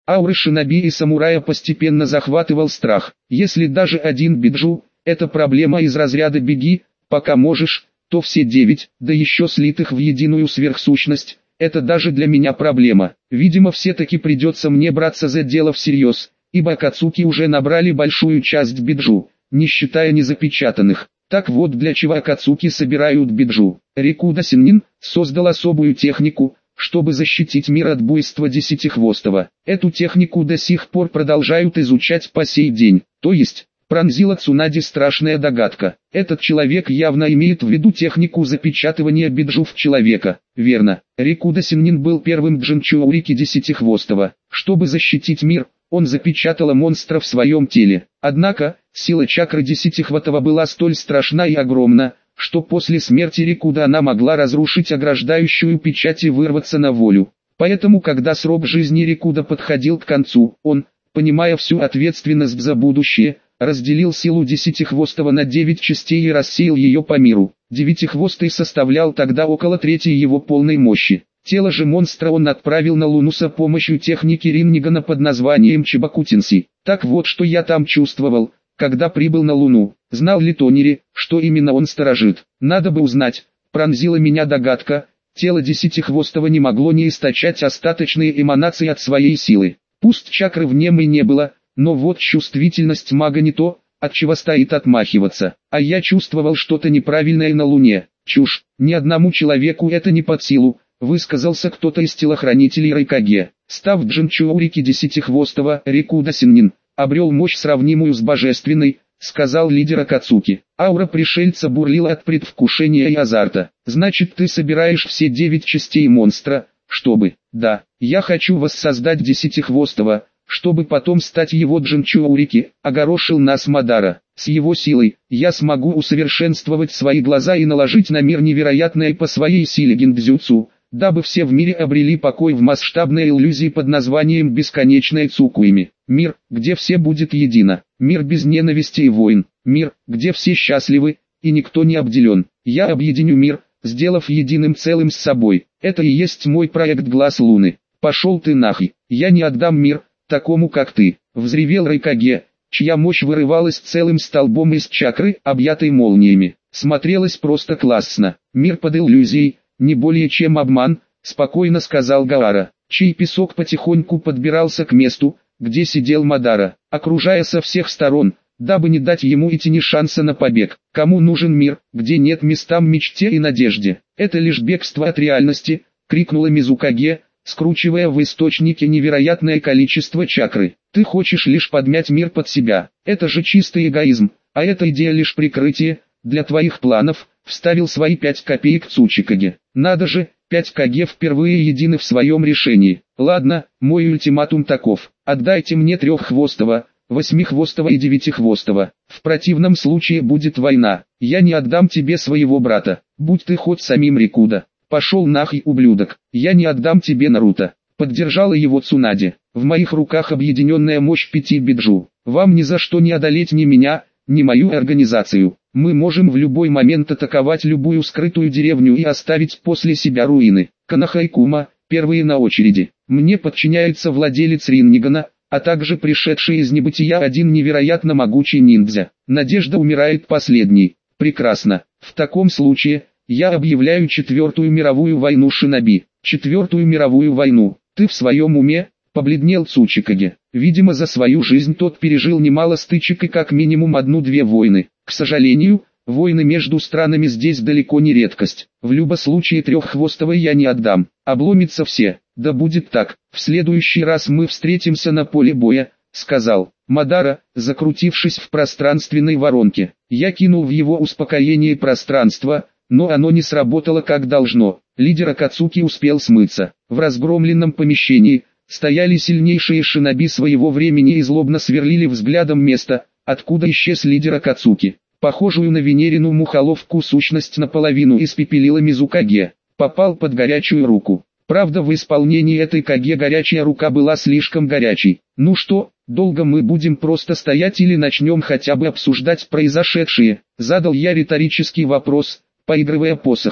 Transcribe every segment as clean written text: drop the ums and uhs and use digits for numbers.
Ауры шиноби и самурая постепенно захватывал страх. Если даже один биджу, это проблема из разряда «беги, пока можешь», то все 9, да еще слитых в единую сверхсущность, это даже для меня проблема. Видимо, все-таки придется мне браться за дело всерьез, ибо Акацуки уже набрали большую часть биджу, не считая незапечатанных. Так вот для чего Акацуки собирают биджу. Рикуда Синнин создал особую технику, чтобы защитить мир от буйства Десятихвостого. Эту технику до сих пор продолжают изучать по сей день, то есть... Пронзила Цунади страшная догадка. Этот человек явно имеет в виду технику запечатывания биджу в человека. Верно. Рикуда Синнин был первым джинчоурики Десятихвостого. Чтобы защитить мир, он запечатала монстра в своем теле. Однако, сила чакры Десятихвостого была столь страшна и огромна, что после смерти Рикуда она могла разрушить ограждающую печать и вырваться на волю. Поэтому, когда срок жизни Рикуда подходил к концу, он, понимая всю ответственность за будущее, разделил силу Десятихвостого на 9 частей и рассеял ее по миру. Девятихвостый составлял тогда около трети его полной мощи. Тело же монстра он отправил на Луну с помощью техники Риннигана под названием Чибакутинси. Так вот что я там чувствовал, когда прибыл на Луну. Знал ли Тонери, что именно он сторожит? Надо бы узнать. Пронзила меня догадка. Тело Десятихвостого не могло не источать остаточные эманации от своей силы. Пусть чакры в нем и не было, но вот чувствительность мага не то, от чего стоит отмахиваться. А я чувствовал что-то неправильное на Луне. Чушь, ни одному человеку это не под силу, высказался кто-то из телохранителей Райкаге. Став джинчоурики Десятихвостого, Рикуда Синнин обрел мощь сравнимую с божественной, сказал лидер Акацуки. Аура пришельца бурлила от предвкушения и азарта. Значит, ты собираешь все 9 частей монстра, чтобы... Да, я хочу воссоздать Десятихвостого, чтобы потом стать его джинчоурики, огорошил нас Мадара. С его силой, я смогу усовершенствовать свои глаза и наложить на мир невероятное по своей силе гиндзюцу, дабы все в мире обрели покой в масштабной иллюзии под названием «Бесконечная Цукуими». Мир, где все будет едино. Мир без ненависти и войн. Мир, где все счастливы, и никто не обделен. Я объединю мир, сделав единым целым с собой. Это и есть мой проект «Глаз Луны». Пошел ты нахуй, я не отдам мир такому как ты, взревел Райкаге, чья мощь вырывалась целым столбом из чакры, объятой молниями. Смотрелось просто классно. Мир под иллюзией, не более чем обман, спокойно сказал Гаара, чей песок потихоньку подбирался к месту, где сидел Мадара, окружая со всех сторон, дабы не дать ему и тени шанса на побег. Кому нужен мир, где нет местам мечте и надежде? Это лишь бегство от реальности, крикнула Мизукаге, скручивая в источнике невероятное количество чакры. Ты хочешь лишь подмять мир под себя. Это же чистый эгоизм, а эта идея лишь прикрытие для твоих планов, вставил свои 5 копеек Цучикаге. Надо же, 5 каге впервые едины в своем решении. Ладно, мой ультиматум таков. Отдайте мне Треххвостого, Восьмихвостого и Девятихвостого. В противном случае будет война. Я не отдам тебе своего брата, будь ты хоть самим Рикуда. Пошел нахуй, ублюдок, я не отдам тебе Наруто. Поддержала его Цунади. В моих руках объединенная мощь 5 биджу. Вам ни за что не одолеть ни меня, ни мою организацию. Мы можем в любой момент атаковать любую скрытую деревню и оставить после себя руины. Канахайкума, первые на очереди. Мне подчиняется владелец Риннигана, а также пришедший из небытия один невероятно могучий ниндзя. Надежда умирает последней. Прекрасно. В таком случае... Я объявляю 4-ю мировую войну шиноби. 4-ю мировую войну. Ты в своем уме? Побледнел Цучикаге. Видимо, за свою жизнь тот пережил немало стычек и как минимум 1-2 войны. К сожалению, войны между странами здесь далеко не редкость. В любом случае Треххвостого я не отдам. Обломятся все. Да будет так. В следующий раз мы встретимся на поле боя, сказал Мадара, закрутившись в пространственной воронке. Я кинул в его успокоение пространство, но оно не сработало как должно. Лидер Акацуки успел смыться. В разгромленном помещении стояли сильнейшие шиноби своего времени и злобно сверлили взглядом место, откуда исчез лидер Акацуки. Похожую на Венерину мухоловку сущность наполовину испепелила Мизукаге. Попал под горячую руку. Правда, в исполнении этой Каге горячая рука была слишком горячей. Ну что, долго мы будем просто стоять или начнем хотя бы обсуждать произошедшее? Задал я риторический вопрос, поигрывая посохом.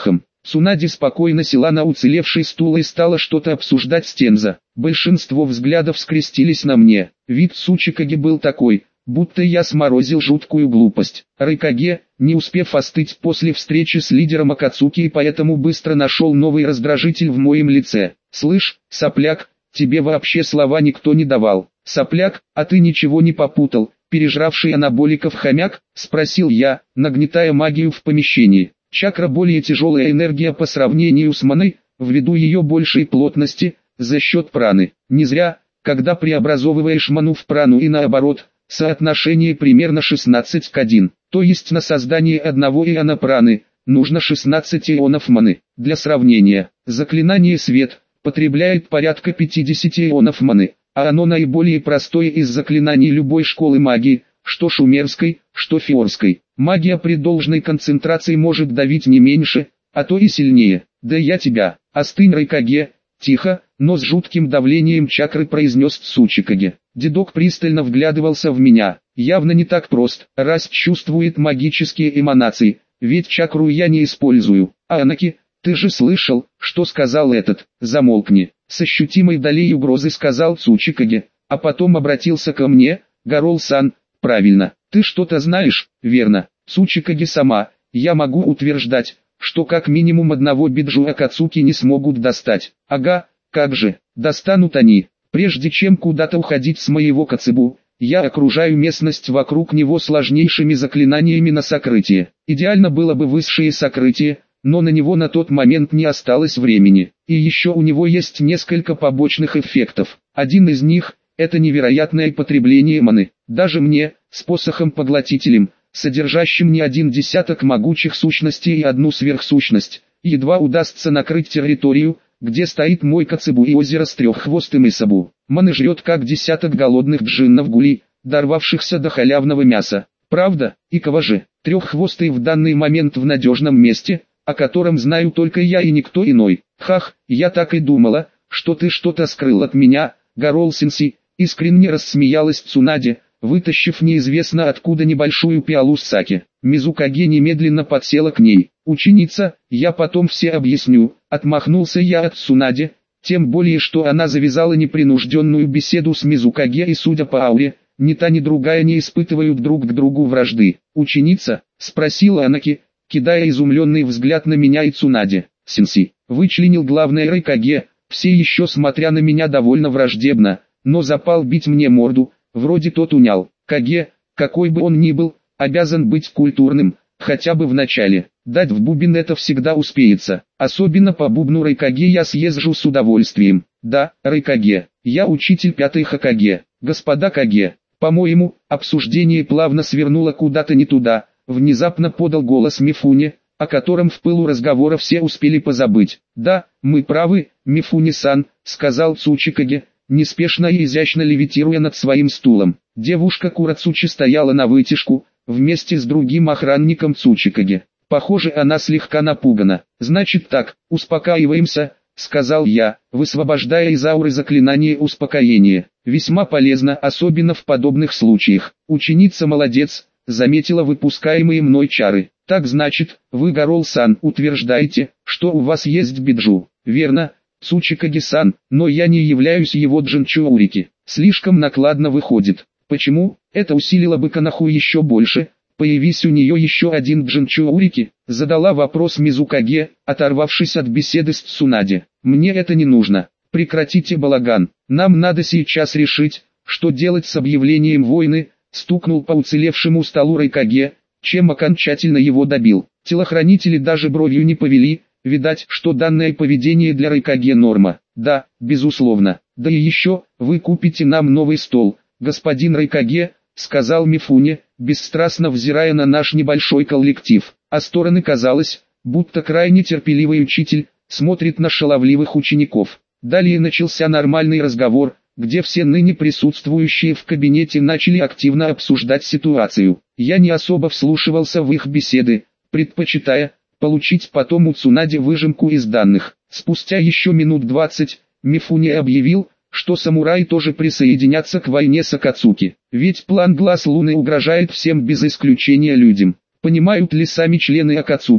Цунаде спокойно села на уцелевший стул и стала что-то обсуждать с Тензо. Большинство взглядов скрестились на мне. Вид Цучикаги был такой, будто я сморозил жуткую глупость. Райкаге, не успев остыть после встречи с лидером Акацуки, и поэтому быстро нашел новый раздражитель в моем лице. «Слышь, сопляк, тебе вообще слова никто не давал». «Сопляк, а ты ничего не попутал, пережравший анаболиков хомяк?» — спросил я, нагнетая магию в помещении. Чакра более тяжелая энергия по сравнению с маной, ввиду ее большей плотности, за счет праны. Не зря, когда преобразовываешь ману в прану и наоборот, соотношение примерно 16 к 1, то есть на создание одного иона праны, нужно 16 ионов маны. Для сравнения, заклинание «Свет» потребляет порядка 50 ионов маны, а оно наиболее простое из заклинаний любой школы магии, что шумерской, что фиорской. Магия при должной концентрации может давить не меньше, а то и сильнее. «Да я тебя, остынь, Райкаге», — тихо, но с жутким давлением чакры произнес Цучикаге. Дедок пристально вглядывался в меня. Явно не так прост, раз чувствует магические эманации, ведь чакру я не использую. «Анаки, ты же слышал, что сказал этот?» «Замолкни», — с ощутимой долей угрозы сказал Цучикаге, а потом обратился ко мне. «Гарол-сан, правильно, ты что-то знаешь, верно?» «Цучикаге сама, я могу утверждать, что как минимум одного биджу Акацуки не смогут достать». «Ага, как же, достанут они. Прежде чем куда-то уходить с моего Коцебу, я окружаю местность вокруг него сложнейшими заклинаниями на сокрытие. Идеально было бы высшее сокрытие, но на него на тот момент не осталось времени. И еще у него есть несколько побочных эффектов. Один из них – это невероятное потребление маны. Даже мне, с посохом-поглотителем, содержащим не один десяток могучих сущностей и одну сверхсущность, едва удастся накрыть территорию, где стоит мой Коцебу и озеро с треххвостым Исабу. Маны жрет как десяток голодных джиннов-гулей, дорвавшихся до халявного мяса. Правда, и кого же? Треххвостый в данный момент в надежном месте, о котором знаю только я и никто иной. «Хах, я так и думала, что ты что-то скрыл от меня, Гарол-сенси», искренне рассмеялась Цунаде, вытащив неизвестно откуда небольшую пиалу с саке. Мизукаге немедленно подсела к ней. «Ученица, я потом все объясню», — отмахнулся я от Цунаде, тем более что она завязала непринужденную беседу с Мизукаге, и судя по ауре, ни та ни другая не испытывают друг к другу вражды. «Ученица?» — спросила Анаки, кидая изумленный взгляд на меня и Цунаде. «Сенси», — вычленил главный Райкаге, все еще смотря на меня довольно враждебно, но запал бить мне морду, вроде тот унял. «Каге, какой бы он ни был, обязан быть культурным, хотя бы в начале. Дать в бубен это всегда успеется. Особенно по бубну Райкаге я съезжу с удовольствием». «Да, Райкаге, я учитель 5-й Хокаге. Господа Каге, по-моему, обсуждение плавно свернуло куда-то не туда», внезапно подал голос Мифуне, о котором в пылу разговора все успели позабыть. «Да, мы правы, Мифуне-сан», сказал Цучикаге, неспешно и изящно левитируя над своим стулом. Девушка Курацучи стояла на вытяжку, вместе с другим охранником Цучикаге. Похоже, она слегка напугана. «Значит так, успокаиваемся», — сказал я, высвобождая из ауры заклинание успокоения. «Весьма полезно, особенно в подобных случаях. Ученица молодец», — заметила выпускаемые мной чары. «Так значит, вы, Гарол-сан, утверждаете, что у вас есть биджу?» «Верно, Цучикаге-сан, но я не являюсь его джинчуурики. Слишком накладно выходит». «Почему? Это усилило бы Канаху еще больше. Появись у нее еще один джинчуурики», задала вопрос Мизукаге, оторвавшись от беседы с Цунаде. «Мне это не нужно. Прекратите балаган. Нам надо сейчас решить, что делать с объявлением войны», стукнул по уцелевшему столу Райкаге, чем окончательно его добил. Телохранители даже бровью не повели, видать, что данное поведение для Райкаге норма. «Да, безусловно. Да и еще, вы купите нам новый стол, господин Райкаге», сказал Мифуне, бесстрастно взирая на наш небольшой коллектив. А стороны казалось, будто крайне терпеливый учитель смотрит на шаловливых учеников. Далее начался нормальный разговор, где все ныне присутствующие в кабинете начали активно обсуждать ситуацию. Я не особо вслушивался в их беседы, предпочитая получить потом у Цунаде выжимку из данных. Спустя еще минут 20, Мифуне объявил, что самураи тоже присоединятся к войне с Акацуки. Ведь план Глаз Луны угрожает всем без исключения людям. Понимают ли сами члены Акацуки,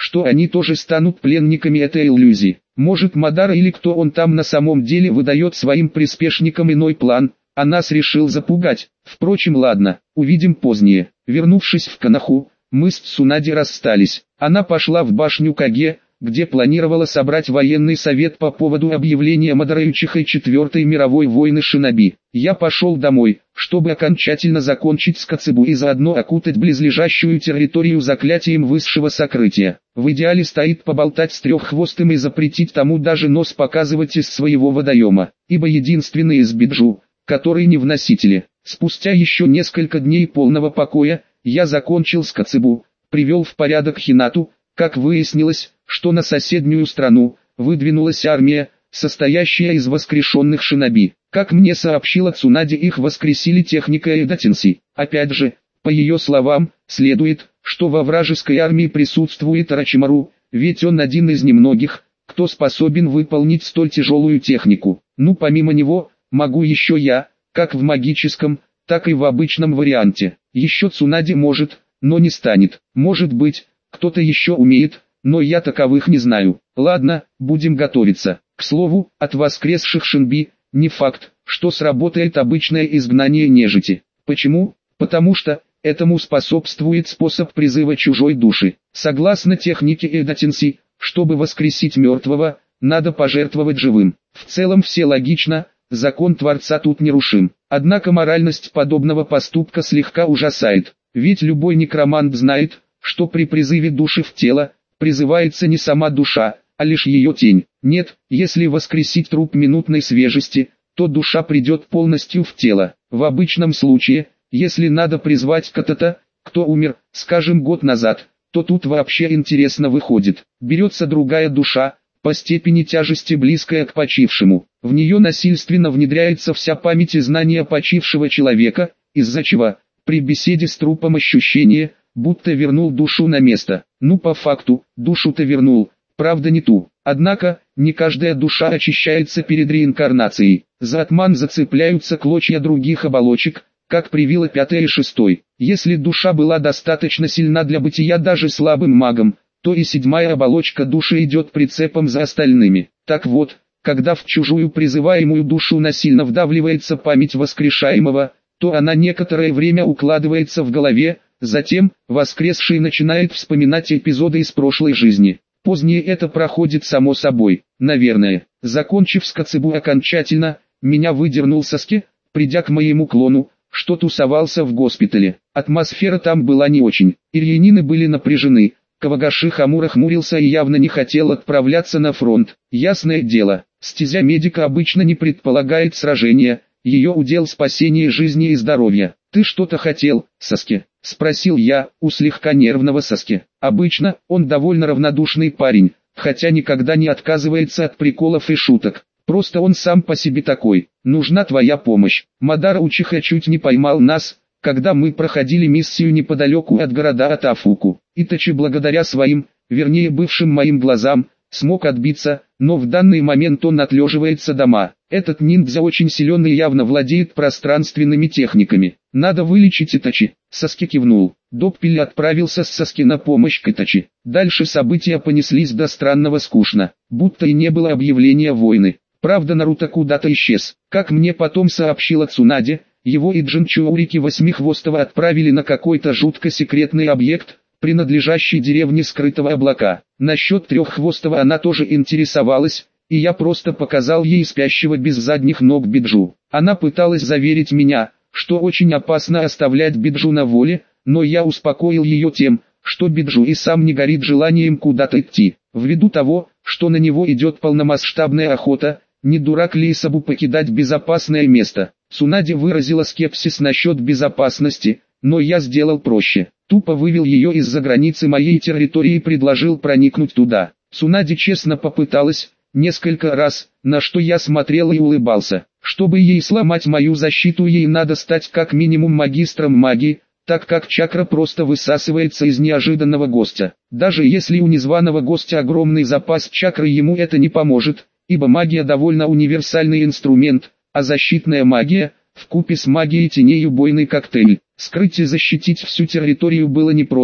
что они тоже станут пленниками этой иллюзии. Может, Мадар или кто он там на самом деле выдает своим приспешникам иной план, а нас решил запугать. Впрочем, ладно, увидим позднее. Вернувшись в Канаху, мы с Цунади расстались. Она пошла в башню Каге, где планировала собрать военный совет по поводу объявления Мадара Ючихой Четвертой мировой войны шиноби. Я пошел домой, чтобы окончательно закончить с Коцебу и заодно окутать близлежащую территорию заклятием высшего сокрытия. В идеале стоит поболтать с треххвостым и запретить тому даже нос показывать из своего водоема, ибо единственный из биджу, который не в носителе. Спустя еще несколько дней полного покоя, я закончил с Коцебу, привел в порядок Хинату. Как выяснилось, что на соседнюю страну выдвинулась армия, состоящая из воскрешенных шиноби. Как мне сообщила Цунади, их воскресили техника Эдатинси. Опять же, по ее словам, следует, что во вражеской армии присутствует Орочимару, ведь он один из немногих, кто способен выполнить столь тяжелую технику. Ну, помимо него, могу еще я, как в магическом, так и в обычном варианте. Еще Цунади может, но не станет. Может быть, кто-то еще умеет, но я таковых не знаю. Ладно, будем готовиться. К слову, от воскресших шиноби, не факт, что сработает обычное изгнание нежити. Почему? Потому что этому способствует способ призыва чужой души. Согласно технике Эдатинси, чтобы воскресить мертвого, надо пожертвовать живым. В целом все логично, закон Творца тут нерушим. Однако моральность подобного поступка слегка ужасает. Ведь любой некромант знает, что при призыве души в тело, призывается не сама душа, а лишь ее тень. Нет, если воскресить труп минутной свежести, то душа придет полностью в тело. В обычном случае, если надо призвать кого-то, кто умер, скажем, год назад, то тут вообще интересно выходит. Берется другая душа, по степени тяжести близкая к почившему. В нее насильственно внедряется вся память и знания почившего человека, из-за чего, при беседе с трупом ощущение, будто вернул душу на место. Ну, по факту, душу-то вернул, правда не ту. Однако, не каждая душа очищается перед реинкарнацией. За атман зацепляются клочья других оболочек, как привило 5 и 6. Если душа была достаточно сильна для бытия даже слабым магом, то и 7-я оболочка души идет прицепом за остальными. Так вот, когда в чужую призываемую душу насильно вдавливается память воскрешаемого, то она некоторое время укладывается в голове. Затем, воскресший начинает вспоминать эпизоды из прошлой жизни. Позднее это проходит само собой, наверное. Закончив с Коцебу окончательно, меня выдернул Саски, придя к моему клону, что тусовался в госпитале. Атмосфера там была не очень, ирьянины были напряжены. Кавагаши Хамура хмурился и явно не хотел отправляться на фронт. Ясное дело, стезя медика обычно не предполагает сражения, ее удел спасение жизни и здоровья. «Ты что-то хотел, Саски?» — спросил я, у слегка нервного Саски. Обычно, он довольно равнодушный парень, хотя никогда не отказывается от приколов и шуток. Просто он сам по себе такой. Нужна твоя помощь. Мадара Учиха чуть не поймал нас, когда мы проходили миссию неподалеку от города Атафуку. Итачи благодаря своим, вернее бывшим моим глазам, смог отбиться, но в данный момент он отлеживается дома. Этот ниндзя очень силен и явно владеет пространственными техниками. Надо вылечить Итачи. Саски кивнул. Доппель отправился с Саски на помощь к Итачи. Дальше события понеслись до странного скучно, будто и не было объявления войны. Правда, Наруто куда-то исчез. Как мне потом сообщила Цунади, его и Джинчоурики Восьмихвостого отправили на какой-то жутко секретный объект, принадлежащий деревне Скрытого Облака. Насчет Треххвостого она тоже интересовалась, и я просто показал ей спящего без задних ног Биджу. Она пыталась заверить меня, что очень опасно оставлять Биджу на воле, но я успокоил ее тем, что Биджу и сам не горит желанием куда-то идти. Ввиду того, что на него идет полномасштабная охота, не дурак ли Исабу покидать безопасное место? Цунади выразила скепсис насчет безопасности, но я сделал проще. Тупо вывел ее из-за границы моей территории и предложил проникнуть туда. Цунади честно попыталась, несколько раз, на что я смотрел и улыбался. Чтобы ей сломать мою защиту, ей надо стать как минимум магистром магии, так как чакра просто высасывается из неожиданного гостя. Даже если у незваного гостя огромный запас чакры, ему это не поможет, ибо магия довольно универсальный инструмент, а защитная магия, вкупе с магией теней убойный коктейль. Скрыть и защитить всю территорию было непросто,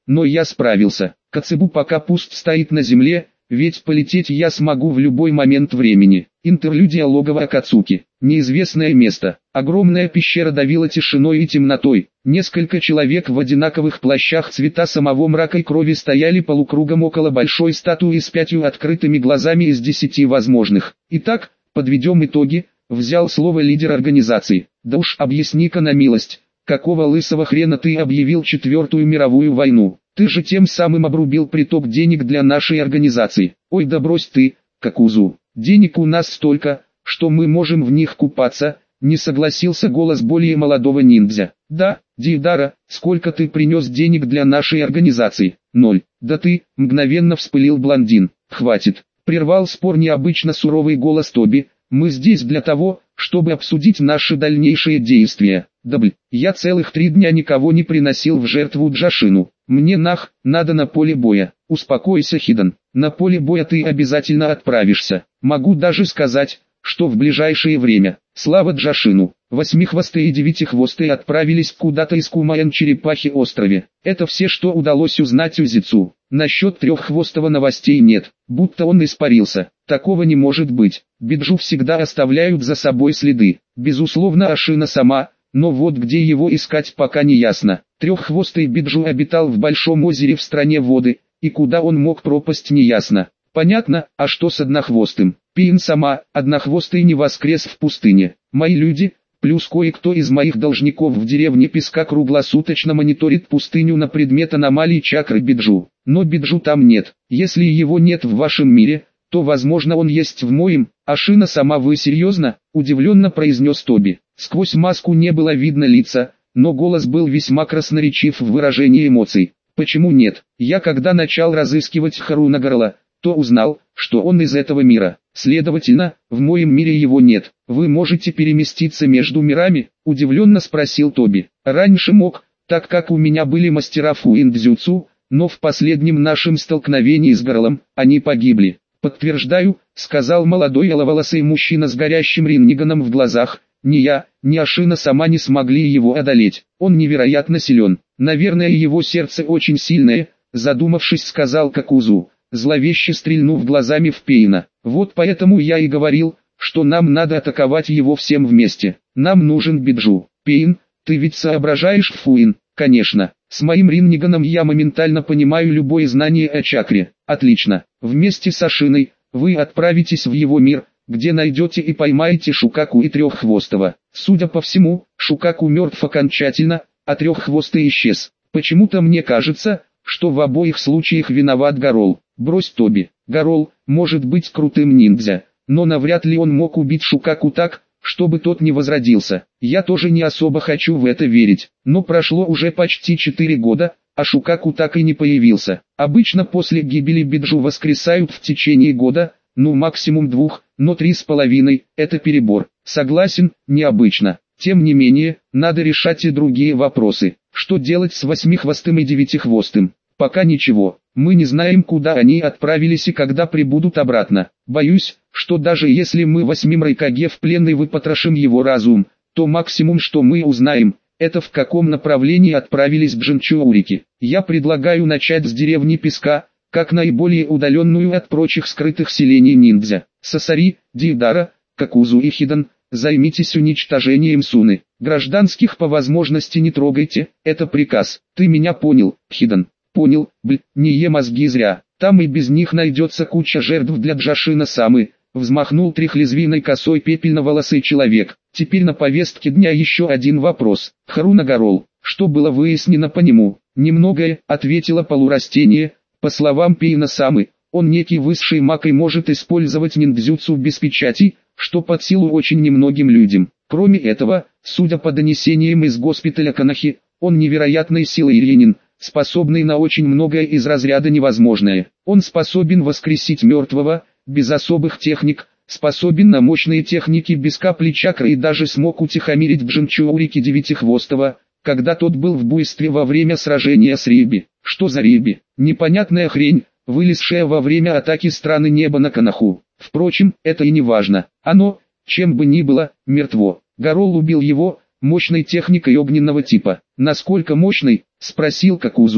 но я справился. Коцебу пока пуст стоит на земле, ведь полететь я смогу в любой момент времени. Интерлюдия логова Акацуки. Неизвестное место. Огромная пещера давила тишиной и темнотой. Несколько человек в одинаковых плащах цвета самого мрака и крови стояли полукругом около большой статуи с 5 открытыми глазами из 10 возможных. Итак, подведем итоги, взял слово лидер организации. Да уж объясни-ка на милость, какого лысого хрена ты объявил 4-ю мировую войну? Ты же тем самым обрубил приток денег для нашей организации. Ой, да брось ты, Какузу. Денег у нас столько, что мы можем в них купаться, не согласился голос более молодого ниндзя. Да, Дейдара, сколько ты принес денег для нашей организации? 0. Да ты, мгновенно вспылил блондин. Хватит, прервал спор необычно суровый голос Тоби. Мы здесь для того, чтобы обсудить наши дальнейшие действия. Да я целых 3 дня никого не приносил в жертву Джашину. Мне надо на поле боя. Успокойся, Хидан. На поле боя ты обязательно отправишься. Могу даже сказать, что в ближайшее время. Слава Джашину. 8-хвостые и 9-хвостые отправились куда-то из Кумаен-Черепахи острове. Это все, что удалось узнать Узицу. Насчет 3-хвостого новостей нет, будто он испарился. Такого не может быть. Биджу всегда оставляют за собой следы. Безусловно, Ашина сама, но вот где его искать пока не ясно. 3-хвостый Биджу обитал в большом озере в стране воды, и куда он мог пропасть не ясно. Понятно, а что с однохвостым? Пин сама, однохвостый не воскрес в пустыне. Мои люди, плюс кое-кто из моих должников в деревне Песка круглосуточно мониторит пустыню на предмет аномалий чакры Биджу. Но Биджу там нет. Если его нет в вашем мире, то возможно он есть в моем. Ашина сама, вы серьезно? Удивленно произнес Тоби. Сквозь маску не было видно лица, но голос был весьма красноречив в выражении эмоций. Почему нет? Я когда начал разыскивать Харунагарла, то узнал, что он из этого мира. Следовательно, в моем мире его нет. Вы можете переместиться между мирами? Удивленно спросил Тоби. Раньше мог, так как у меня были мастера фуин-дзюцу, но в последнем нашем столкновении с Гарлом, они погибли. Подтверждаю, сказал молодой аловолосый мужчина с горящим ринниганом в глазах. Ни я, ни Ашина сама не смогли его одолеть. Он невероятно силен. Наверное, его сердце очень сильное, задумавшись, сказал Какузу, зловеще стрельнув глазами в Пейна. Вот поэтому я и говорил, что нам надо атаковать его всем вместе. Нам нужен Биджу. Пейн, ты ведь соображаешь, Фуин? Конечно. С моим ринниганом я моментально понимаю любое знание о чакре. Отлично. Вместе с Ашиной, вы отправитесь в его мир, где найдете и поймаете Шукаку и Треххвостого. Судя по всему, Шукаку мертв окончательно, а Треххвостый исчез. Почему-то мне кажется, что в обоих случаях виноват Гарол. Брось, Тоби. Гарол может быть крутым ниндзя, но навряд ли он мог убить Шукаку так, чтобы тот не возродился. Я тоже не особо хочу в это верить. Но прошло уже почти 4 года, а Шукаку так и не появился. Обычно после гибели Биджу воскресают в течение года, ну максимум 2, но 3,5 – это перебор. Согласен, необычно. Тем не менее, надо решать и другие вопросы. Что делать с 8-хвостым и 9-хвостым? Пока ничего. Мы не знаем, куда они отправились и когда прибудут обратно. Боюсь, что даже если мы 8 Райкаге в плен и выпотрошим его разум, то максимум, что мы узнаем, это в каком направлении отправились джинчуурики. Я предлагаю начать с деревни Песка, как наиболее удаленную от прочих скрытых селений ниндзя. Сасари, Дейдара, Какузу и Хидан, займитесь уничтожением Суны. Гражданских по возможности не трогайте, это приказ. Ты меня понял, Хидан? Понял, не е мозги зря. Там и без них найдется куча жертв для Джашина Самы. Взмахнул трехлезвийной косой пепельноволосый человек. Теперь на повестке дня еще один вопрос. Харунагарол, что было выяснено по нему? Немногое, ответила полурастение. По словам Пейна Самы, он некий высший маг и может использовать ниндзюцу без печати, что под силу очень немногим людям. Кроме этого, судя по донесениям из госпиталя Канахи, он невероятной силы иренин, способный на очень многое из разряда невозможное. Он способен воскресить мертвого, без особых техник, способен на мощные техники без капли чакры и даже смог утихомирить Джинчуурики Девятихвостого, когда тот был в буйстве во время сражения с Риби. Что за Риби? Непонятная хрень, вылезшая во время атаки страны неба на Канаху. Впрочем, это и не важно. Оно, чем бы ни было, мертво. Гарол убил его, мощной техникой огненного типа. Насколько мощной? Спросил Какузу.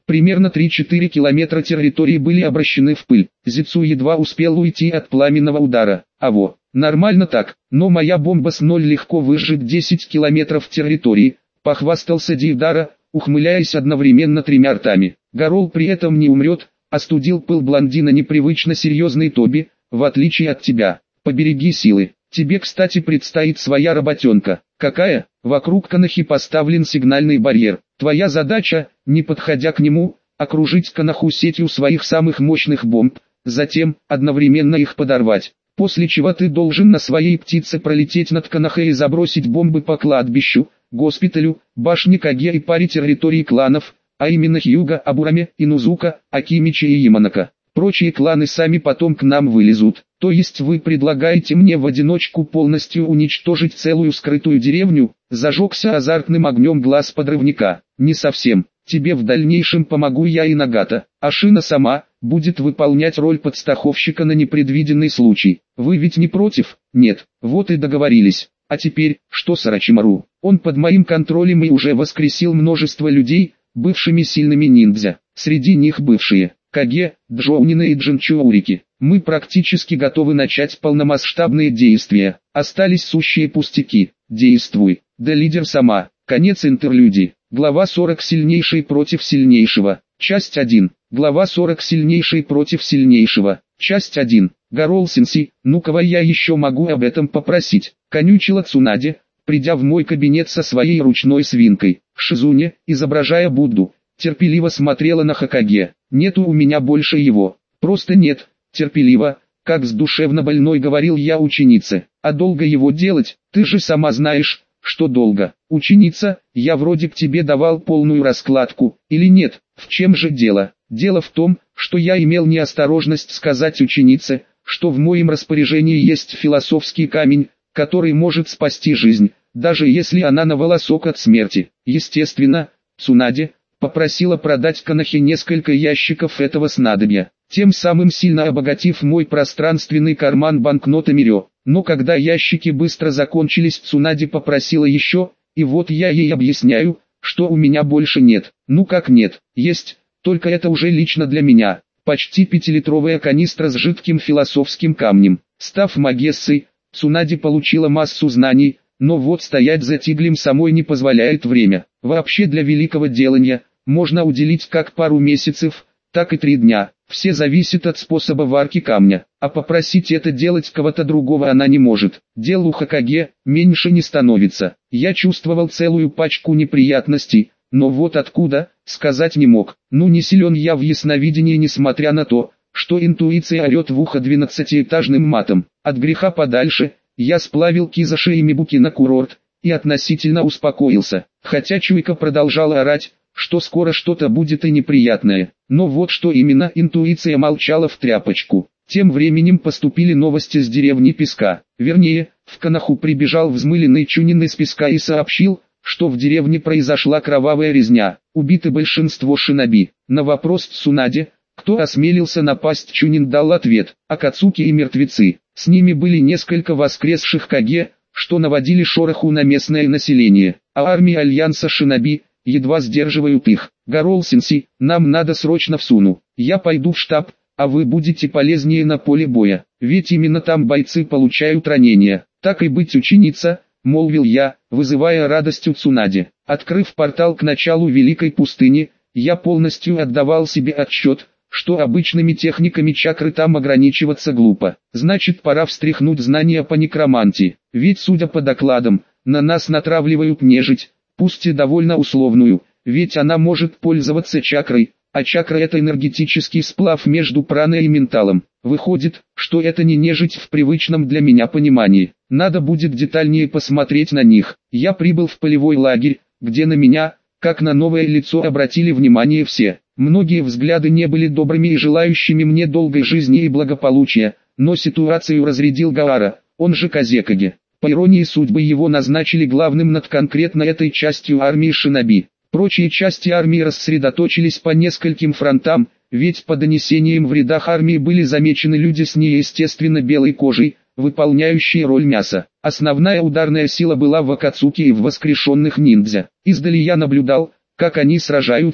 Примерно 3-4 километра территории были обращены в пыль. Зицу едва успел уйти от пламенного удара. Нормально так, но моя бомба с 0 легко выжжет 10 километров территории, похвастался Дейдара, ухмыляясь одновременно тремя ртами. Гарол при этом не умрет, остудил пыл блондина непривычно серьезный Тоби, в отличие от тебя. Побереги силы. Тебе, кстати, предстоит своя работенка. Какая? Вокруг Канахи поставлен сигнальный барьер. Твоя задача, не подходя к нему, окружить Канаху сетью своих самых мощных бомб, затем одновременно их подорвать. После чего ты должен на своей птице пролететь над Канахой и забросить бомбы по кладбищу, госпиталю, башне Каге и паре территорий кланов, а именно Хьюга, Абураме, Инузука, Акимичи и Яманака. Прочие кланы сами потом к нам вылезут. То есть вы предлагаете мне в одиночку полностью уничтожить целую скрытую деревню? Зажегся азартным огнем глаз подрывника. Не совсем. Тебе в дальнейшем помогу я и Нагата. А Шина сама будет выполнять роль подстраховщика на непредвиденный случай. Вы ведь не против? Нет. Вот и договорились. А теперь, что с Орочимару? Он под моим контролем и уже воскресил множество людей, бывшими сильными ниндзя. Среди них бывшие Каге, Джоунины и Джинчоурики. Мы практически готовы начать полномасштабные действия. Остались сущие пустяки. Действуй. Да лидер сама. Конец интерлюдии. Глава 40. Сильнейший против сильнейшего. Часть 1. Глава 40. Сильнейший против сильнейшего. Часть 1. Гарол Сенси, ну кого я еще могу об этом попросить? Конючила Цунаде, придя в мой кабинет со своей ручной свинкой. Шизуне, изображая Будду, терпеливо смотрела на Хокаге. Нету у меня больше его. Просто нет. Терпеливо, как с душевно больной говорил я ученице. А долго его делать? Ты же сама знаешь, что долго. Ученица, я вроде к тебе давал полную раскладку, или нет? В чем же дело? Дело в том, что я имел неосторожность сказать ученице, что в моем распоряжении есть философский камень, который может спасти жизнь, даже если она на волосок от смерти. Естественно, Цунаде попросила продать Канахе несколько ящиков этого снадобья, тем самым сильно обогатив мой пространственный карман банкнотами Рё. Но когда ящики быстро закончились, Цунаде попросила еще, и вот я ей объясняю, что у меня больше нет. Ну как нет, есть, только это уже лично для меня. Почти 5-литровая канистра с жидким философским камнем. Став магессой, Цунаде получила массу знаний, но вот стоять за тиглем самой не позволяет время. Вообще для великого делания можно уделить как пару месяцев, так и 3 дня. Все зависит от способа варки камня, а попросить это делать кого-то другого она не может. Дел у Хокаге меньше не становится. Я чувствовал целую пачку неприятностей, но вот откуда, сказать не мог. Ну не силен я в ясновидении, несмотря на то, что интуиция орет в ухо 12-этажным матом. От греха подальше, я сплавил Кизаши и Мибуки на курорт, и относительно успокоился. Хотя чуйка продолжала орать, что скоро что-то будет и неприятное. Но вот что именно, интуиция молчала в тряпочку. Тем временем поступили новости с деревни Песка. Вернее, в Канаху прибежал взмыленный Чунин из Песка и сообщил, что в деревне произошла кровавая резня. Убиты большинство шиноби. На вопрос Цунаде, кто осмелился напасть, Чунин дал ответ: Акацуки и мертвецы. С ними были несколько воскресших Каге, что наводили шороху на местное население. А армии Альянса шиноби едва сдерживают их. Гарол Сенси, нам надо срочно в Суну. Я пойду в штаб, а вы будете полезнее на поле боя, ведь именно там бойцы получают ранения. Так и быть, ученица, молвил я, вызывая радость у Цунаде. Открыв портал к началу Великой пустыни, я полностью отдавал себе отчет, что обычными техниками чакры там ограничиваться глупо. Значит, пора встряхнуть знания по некромантии, ведь судя по докладам, на нас натравливают нежить, пусть и довольно условную, ведь она может пользоваться чакрой, а чакра — это энергетический сплав между праной и менталом. Выходит, что это не нежить в привычном для меня понимании. Надо будет детальнее посмотреть на них. Я прибыл в полевой лагерь, где на меня, как на новое лицо, обратили внимание все. Многие взгляды не были добрыми и желающими мне долгой жизни и благополучия, но ситуацию разрядил Гаара, он же Казекаге. По иронии судьбы его назначили главным над конкретно этой частью армии шиноби. Прочие части армии рассредоточились по нескольким фронтам, ведь по донесениям в рядах армии были замечены люди с неестественно белой кожей, выполняющие роль мяса. Основная ударная сила была в Акацуки и в воскрешенных ниндзя. Издали я наблюдал, как они сражаются,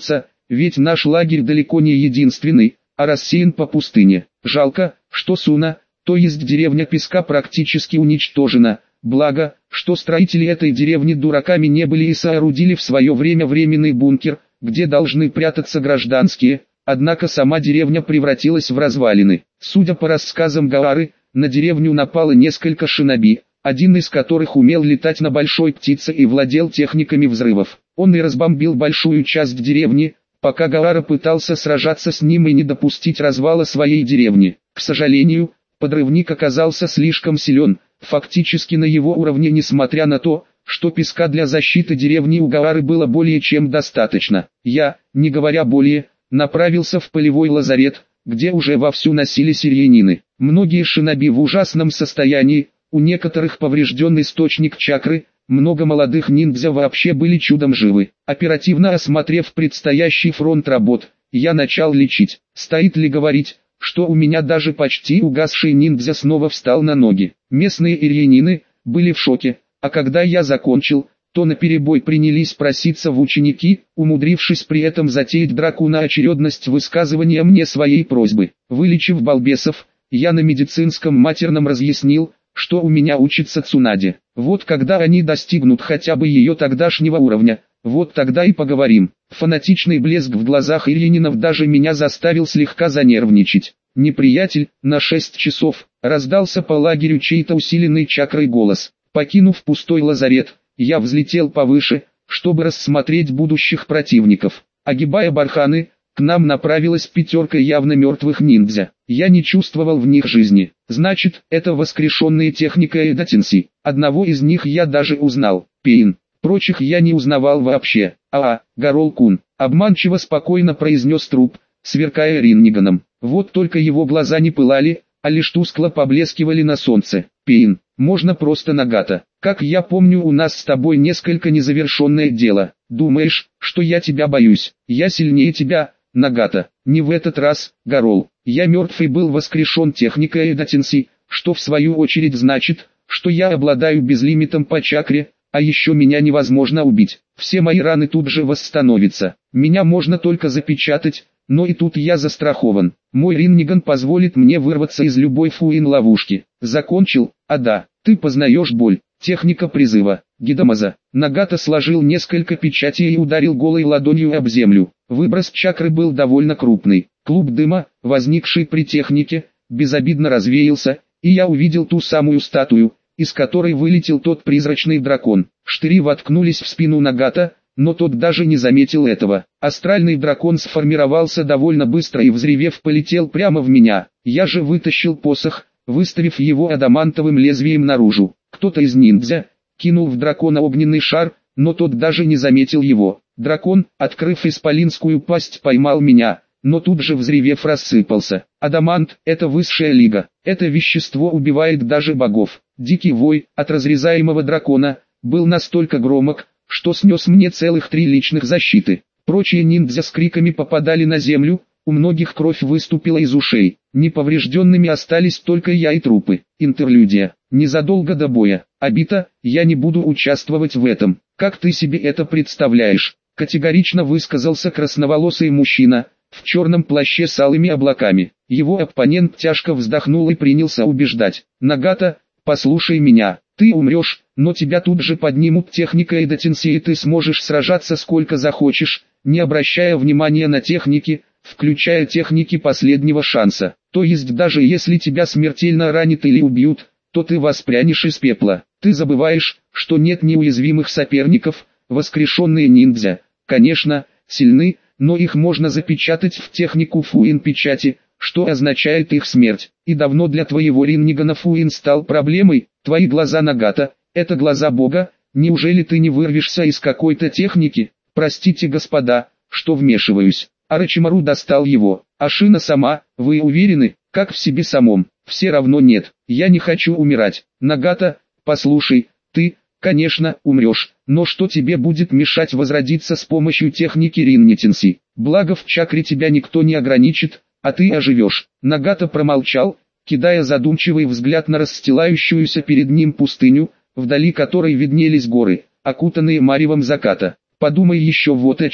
ведь наш лагерь далеко не единственный, а рассеян по пустыне. Жалко, что Суна, то есть деревня Песка, практически уничтожена. Благо, что строители этой деревни дураками не были и соорудили в свое время временный бункер, где должны прятаться гражданские, однако сама деревня превратилась в развалины. Судя по рассказам Гаары, на деревню напало несколько шиноби, один из которых умел летать на большой птице и владел техниками взрывов. Он и разбомбил большую часть деревни, пока Гаара пытался сражаться с ним и не допустить развала своей деревни. К сожалению, подрывник оказался слишком силен, фактически на его уровне, несмотря на то, что песка для защиты деревни у Гаары было более чем достаточно. Я, не говоря более, направился в полевой лазарет, где уже вовсю носились ирьянины. Многие шиноби в ужасном состоянии, у некоторых поврежден источник чакры, много молодых ниндзя вообще были чудом живы. Оперативно осмотрев предстоящий фронт работ, я начал лечить. Стоит ли говорить, что у меня даже почти угасший ниндзя снова встал на ноги. Местные ирьянины были в шоке, а когда я закончил, то наперебой принялись проситься в ученики, умудрившись при этом затеять драку на очередность высказывания мне своей просьбы. Вылечив балбесов, я на медицинском матерном разъяснил, что у меня учится Цунаде. Вот когда они достигнут хотя бы ее тогдашнего уровня, вот тогда и поговорим. Фанатичный блеск в глазах ирьянинов даже меня заставил слегка занервничать. «Неприятель, на 6 часов», раздался по лагерю чей-то усиленный чакрой голос. Покинув пустой лазарет, я взлетел повыше, чтобы рассмотреть будущих противников. Огибая барханы, к нам направилась пятерка явно мертвых ниндзя. Я не чувствовал в них жизни. Значит, это воскрешенные техникой Эдатинси. Одного из них я даже узнал. Пейн. Прочих я не узнавал вообще. Гарол-кун, обманчиво спокойно произнес труп, сверкая ринниганом. Вот только его глаза не пылали, а лишь тускло поблескивали на солнце. Пейн, можно просто Нагата. Как я помню, у нас с тобой несколько незавершенное дело. Думаешь, что я тебя боюсь? Я сильнее тебя, Нагата. Не в этот раз, Гарол. Я мертв и был воскрешен техникой Эдатинси, что в свою очередь значит, что я обладаю безлимитом по чакре, а еще меня невозможно убить. Все мои раны тут же восстановятся. Меня можно только запечатать, но и тут я застрахован. Мой Ринниган позволит мне вырваться из любой фуин-ловушки. Закончил? Да, ты познаешь боль. Техника призыва. Гидамаза. Нагата сложил несколько печатей и ударил голой ладонью об землю. Выброс чакры был довольно крупный. Клуб дыма, возникший при технике, безобидно развеялся, и я увидел ту самую статую, из которой вылетел тот призрачный дракон. Штыри воткнулись в спину Нагата, но тот даже не заметил этого. Астральный дракон сформировался довольно быстро и, взревев, полетел прямо в меня. Я же вытащил посох, выставив его адамантовым лезвием наружу. Кто-то из ниндзя кинул в дракона огненный шар, но тот даже не заметил его. Дракон, открыв исполинскую пасть, поймал меня, но тут же, взревев, рассыпался. Адамант – это высшая лига. Это вещество убивает даже богов. Дикий вой от разрезаемого дракона был настолько громок, что снес мне целых 3 личных защиты. Прочие ниндзя с криками попадали на землю, у многих кровь выступила из ушей. Неповрежденными остались только я и трупы. Интерлюдия. Незадолго до боя. Обита, я не буду участвовать в этом. Как ты себе это представляешь? Категорично высказался красноволосый мужчина, в черном плаще с алыми облаками. Его оппонент тяжко вздохнул и принялся убеждать. Нагата, послушай меня. Ты умрешь, но тебя тут же поднимут техника Эдатинси, и ты сможешь сражаться сколько захочешь, не обращая внимания на техники, включая техники последнего шанса. То есть даже если тебя смертельно ранят или убьют, то ты воспрянешь из пепла. Ты забываешь, что нет неуязвимых соперников. Воскрешенные ниндзя, конечно, сильны, но их можно запечатать в технику фуин-печати, что означает их смерть. И давно для твоего Риннигана фуин стал проблемой. Твои глаза, Нагата, это глаза Бога. Неужели ты не вырвешься из какой-то техники? Простите, господа, что вмешиваюсь. Орочимару достал его. Ашина сама, вы уверены, как в себе самом? Все равно нет. Я не хочу умирать. Нагата, послушай, ты, конечно, умрешь, но что тебе будет мешать возродиться с помощью техники Риннитинси? Благо в чакре тебя никто не ограничит, а ты оживешь. Нагата промолчал, кидая задумчивый взгляд на расстилающуюся перед ним пустыню, вдали которой виднелись горы, окутанные маревом заката. Подумай еще вот о чем.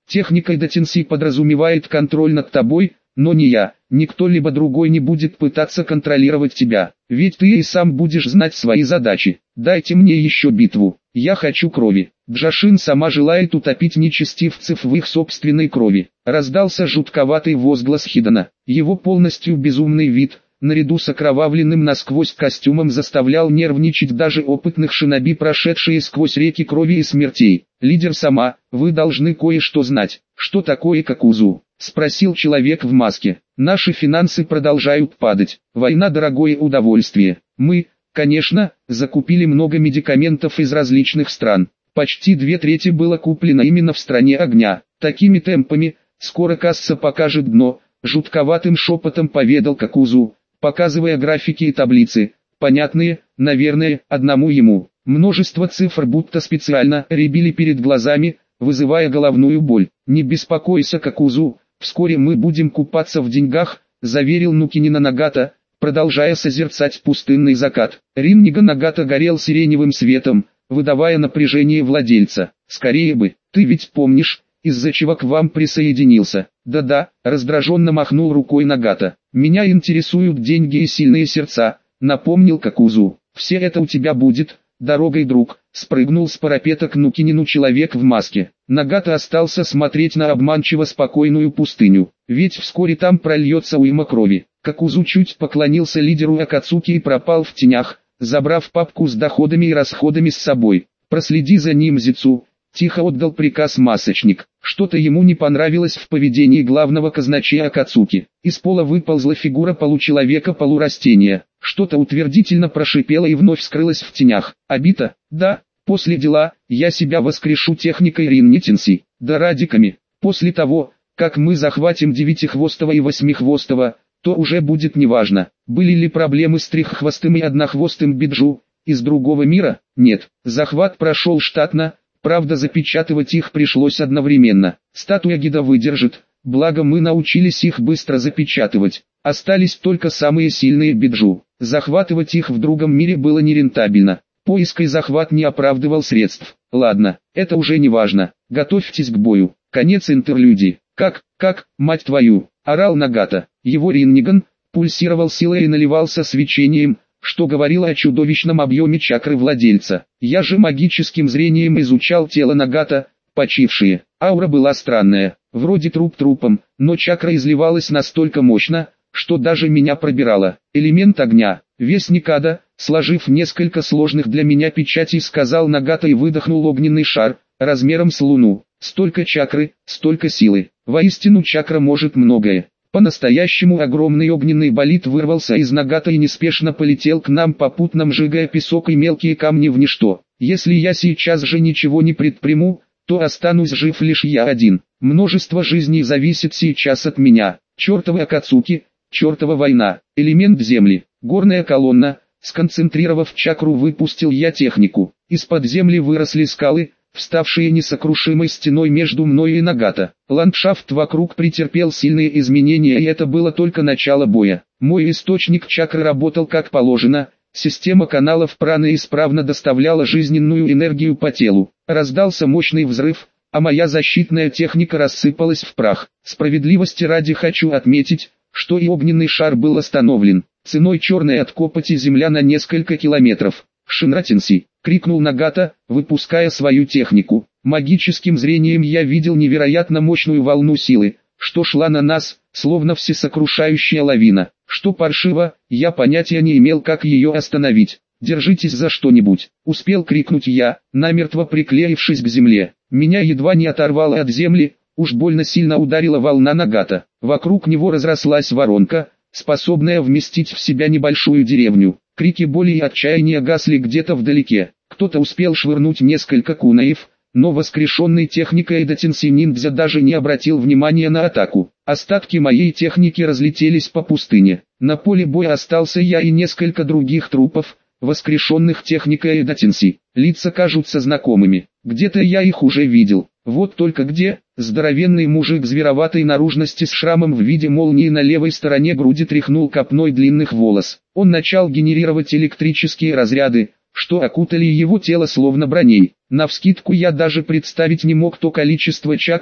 Техника Эдотенси подразумевает контроль над тобой, но не я, никто либо другой не будет пытаться контролировать тебя, ведь ты и сам будешь знать свои задачи. Дайте мне еще битву, я хочу крови. Джашин сама желает утопить нечестивцев в их собственной крови. Раздался жутковатый возглас Хидана. Его полностью безумный вид, наряду с окровавленным насквозь костюмом, заставлял нервничать даже опытных шиноби, прошедшие сквозь реки крови и смертей. «Лидер сама, вы должны кое-что знать. Что такое Какузу?» — спросил человек в маске. «Наши финансы продолжают падать. Война — дорогое удовольствие. Мы, конечно, закупили много медикаментов из различных стран. Почти 2/3 было куплено именно в стране огня. Такими темпами, скоро касса покажет дно», — жутковатым шепотом поведал Какузу, показывая графики и таблицы, понятные, наверное, одному ему. Множество цифр будто специально рябили перед глазами, вызывая головную боль. «Не беспокойся, Какузу, вскоре мы будем купаться в деньгах», — заверил Нукинина Нагата, продолжая созерцать пустынный закат. Риннига Нагата горел сиреневым светом, выдавая напряжение владельца. «Скорее бы, ты ведь помнишь, из-за чего к вам присоединился?» «Да-да», — раздраженно махнул рукой Нагата. «Меня интересуют деньги и сильные сердца», — напомнил Какузу. «Все это у тебя будет, дорогой друг», — спрыгнул с парапета к Нукинину человек в маске. Нагата остался смотреть на обманчиво спокойную пустыню, ведь вскоре там прольется уйма крови. Какузу чуть поклонился лидеру Акацуки и пропал в тенях, забрав папку с доходами и расходами с собой. «Проследи за ним, Зицу», — тихо отдал приказ масочник. Что-то ему не понравилось в поведении главного казначея Акацуки. Из пола выползла фигура получеловека-полурастения. Что-то утвердительно прошипело и вновь скрылось в тенях. «Обита?» «Да, после дела, я себя воскрешу техникой Риннитенси, да радиками. После того, как мы захватим Девятихвостого и Восьмихвостого, то уже будет неважно, были ли проблемы с Треххвостым и Однохвостым Биджу, из другого мира. Нет, захват прошел штатно, правда запечатывать их пришлось одновременно. Статуя гида выдержит, благо мы научились их быстро запечатывать. Остались только самые сильные Биджу. Захватывать их в другом мире было нерентабельно. Поиск и захват не оправдывал средств. Ладно, это уже не важно. Готовьтесь к бою. Конец интерлюдии. Как, мать твою, орал Нагата. Его Ринниган пульсировал силой и наливался свечением, что говорило о чудовищном объеме чакры владельца. Я же магическим зрением изучал тело Нагата, почившие. Аура была странная, вроде труп трупом, но чакра изливалась настолько мощно, что даже меня пробирало. Элемент огня, вестник ада, сложив несколько сложных для меня печатей, сказал Нагата и выдохнул огненный шар, размером с луну. Столько чакры, столько силы. Воистину чакра может многое. По-настоящему огромный огненный болид вырвался из Нагата и неспешно полетел к нам, попутно сжигая песок и мелкие камни в ничто. Если я сейчас же ничего не предприму, то останусь жив лишь я один. Множество жизней зависит сейчас от меня. Чертовы Акацуки, чертова война, элемент земли, горная колонна. Сконцентрировав чакру, выпустил я технику. Из-под земли выросли скалы, вставшие несокрушимой стеной между мной и Нагата. Ландшафт вокруг претерпел сильные изменения, и это было только начало боя. Мой источник чакры работал как положено, система каналов праны исправно доставляла жизненную энергию по телу. Раздался мощный взрыв, а моя защитная техника рассыпалась в прах. Справедливости ради хочу отметить, что и огненный шар был остановлен, ценой черной от копоти земля на несколько километров. «Шинратенси!» — крикнул Нагата, выпуская свою технику. Магическим зрением я видел невероятно мощную волну силы, что шла на нас, словно всесокрушающая лавина. Что паршиво, я понятия не имел, как ее остановить. «Держитесь за что-нибудь!» — успел крикнуть я, намертво приклеившись к земле. Меня едва не оторвало от земли, уж больно сильно ударила волна Нагата. Вокруг него разрослась воронка, способная вместить в себя небольшую деревню. Крики боли и отчаяния гасли где-то вдалеке. Кто-то успел швырнуть несколько кунаев, но воскрешенный техникой Эдотенси ниндзя даже не обратил внимания на атаку. Остатки моей техники разлетелись по пустыне. На поле боя остался я и несколько других трупов, воскрешенных техникой Эдотенси. Лица кажутся знакомыми. Где-то я их уже видел. Вот только где? Здоровенный мужик звероватой наружности с шрамом в виде молнии на левой стороне груди тряхнул копной длинных волос. Он начал генерировать электрические разряды, что окутали его тело словно броней. Навскидку я даже представить не мог то количество чакры,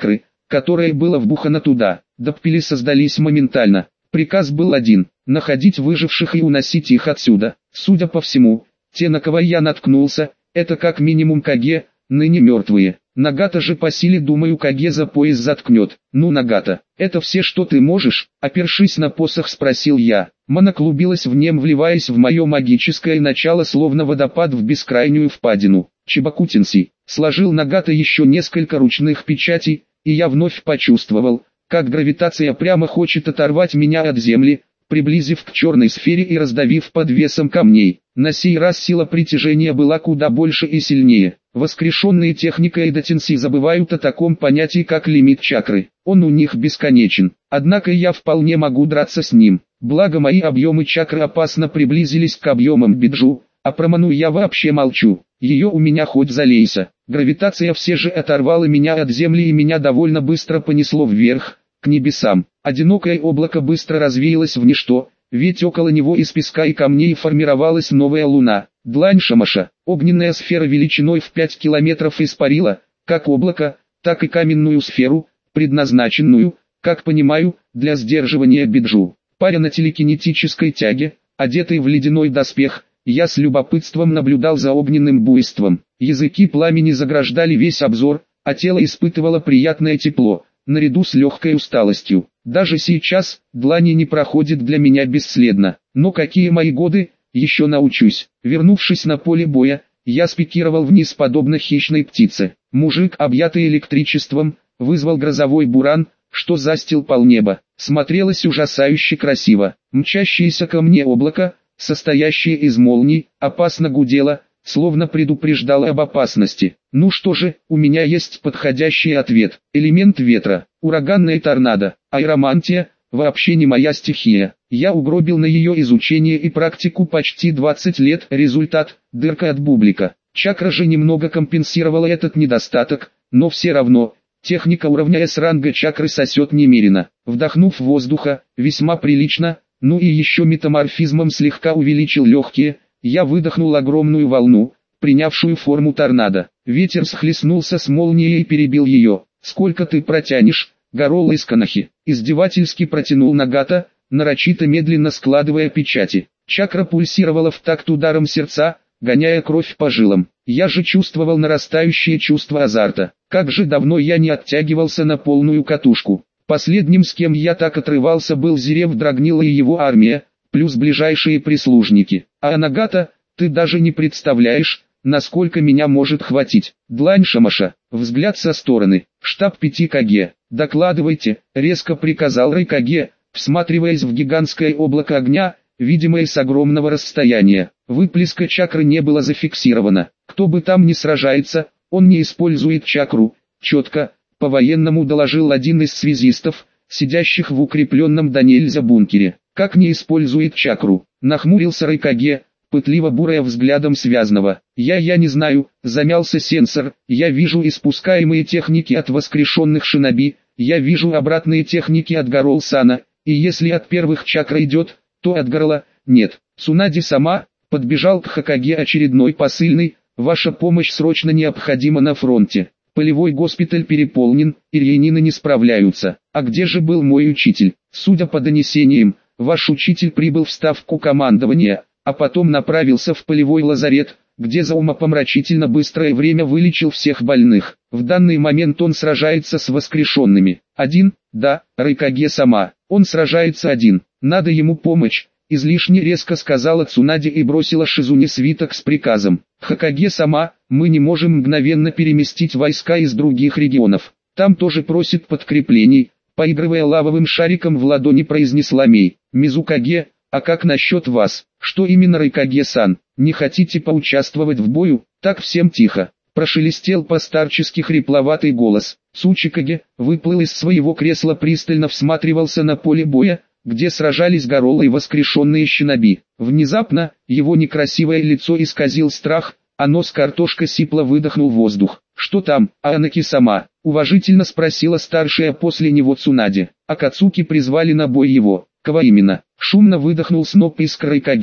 которое было вбухано туда. Доппели создались моментально. Приказ был один – находить выживших и уносить их отсюда. Судя по всему, те, на кого я наткнулся, это как минимум Каге, ныне мертвые. Нагата же по силе, думаю, Каге за пояс заткнет. Ну, Нагата, это все, что ты можешь? Опершись на посох, спросил я. Мана клубилась в нем, вливаясь в мое магическое начало, словно водопад в бескрайнюю впадину. Чебакутинси сложил Нагата еще несколько ручных печатей, и я вновь почувствовал, как гравитация прямо хочет оторвать меня от земли, приблизив к черной сфере и раздавив под весом камней. На сей раз сила притяжения была куда больше и сильнее. Воскрешенные техникой Эйдотинси забывают о таком понятии, как лимит чакры. Он у них бесконечен. Однако я вполне могу драться с ним. Благо мои объемы чакры опасно приблизились к объемам Биджу, а про ману я вообще молчу. Ее у меня хоть залейся. Гравитация все же оторвала меня от земли, и меня довольно быстро понесло вверх, к небесам. Одинокое облако быстро развеялось в ничто, ведь около него из песка и камней формировалась новая луна. Длань Шамаша, огненная сфера величиной в 5 километров, испарила, как облако, так и каменную сферу, предназначенную, как понимаю, для сдерживания Биджу. Паря на телекинетической тяге, одетый в ледяной доспех, я с любопытством наблюдал за огненным буйством. Языки пламени заграждали весь обзор, а тело испытывало приятное тепло, наряду с легкой усталостью. Даже сейчас, длани не проходит для меня бесследно. Но какие мои годы, еще научусь. Вернувшись на поле боя, я спикировал вниз подобно хищной птице. Мужик, объятый электричеством, вызвал грозовой буран, что застил полнеба. Смотрелось ужасающе красиво. Мчащееся ко мне облако, состоящее из молний, опасно гудело, словно предупреждало об опасности. Ну что же, у меня есть подходящий ответ. Элемент ветра, ураганная торнадо, аэромантия, вообще не моя стихия. Я угробил на ее изучение и практику почти 20 лет. Результат – дырка от бублика. Чакра же немного компенсировала этот недостаток, но все равно, техника уровня S ранга чакры сосет немерено. Вдохнув воздуха, весьма прилично, ну и еще метаморфизмом слегка увеличил легкие, я выдохнул огромную волну, принявшую форму торнадо. Ветер схлестнулся с молнией и перебил ее. «Сколько ты протянешь, Горол из Канахи?» Издевательски протянул Нагата, нарочито медленно складывая печати. Чакра пульсировала в такт ударом сердца, гоняя кровь по жилам. Я же чувствовал нарастающее чувство азарта. Как же давно я не оттягивался на полную катушку. Последним, с кем я так отрывался, был Зерев Драгнила и его армия, плюс ближайшие прислужники. А Нагата, ты даже не представляешь, насколько меня может хватить. Длань Шамаша, взгляд со стороны, штаб 5 Каге. Докладывайте, резко приказал Райкаге, всматриваясь в гигантское облако огня, видимое с огромного расстояния. Выплеска чакры не было зафиксировано. Кто бы там ни сражается, он не использует чакру. Четко, по-военному доложил один из связистов, сидящих в укрепленном до нельзя бункере. Как не использует чакру? Нахмурился Райкаге, пытливо бурая взглядом связного. Я не знаю, замялся сенсор. Я вижу испускаемые техники от воскрешенных шиноби, я вижу обратные техники от Горол-сана, и если от первых чакра идет, то от горла нет. Цунади сама, подбежал к Хокаге очередной посыльный, ваша помощь срочно необходима на фронте. Полевой госпиталь переполнен, ирьянины не справляются. А где же был мой учитель? Судя по донесениям, ваш учитель прибыл в ставку командования, а потом направился в полевой лазарет, где за умопомрачительно быстрое время вылечил всех больных. В данный момент он сражается с воскрешенными. Один? Да, Райкаге сама. Он сражается один. Надо ему помощь. Излишне резко сказала Цунади и бросила Шизуне свиток с приказом. Хокаге сама, мы не можем мгновенно переместить войска из других регионов. Там тоже просит подкреплений. Поигрывая лавовым шариком в ладони, произнесла Мей. Мизукаге, а как насчет вас? Что именно, Райкаге-сан? Не хотите поучаствовать в бою? Так всем тихо. Прошелестел по-старчески хрипловатый голос. Цучикаге выплыл из своего кресла, пристально всматривался на поле боя, где сражались Горол и воскрешенные шиноби. Внезапно, его некрасивое лицо исказил страх, а нос картошка сипло выдохнул воздух. «Что там, Анаки сама?» — уважительно спросила старшая после него Цунади. Акацуки призвали на бой его. Кого именно? Шумно выдохнул сноп искр Райкаге.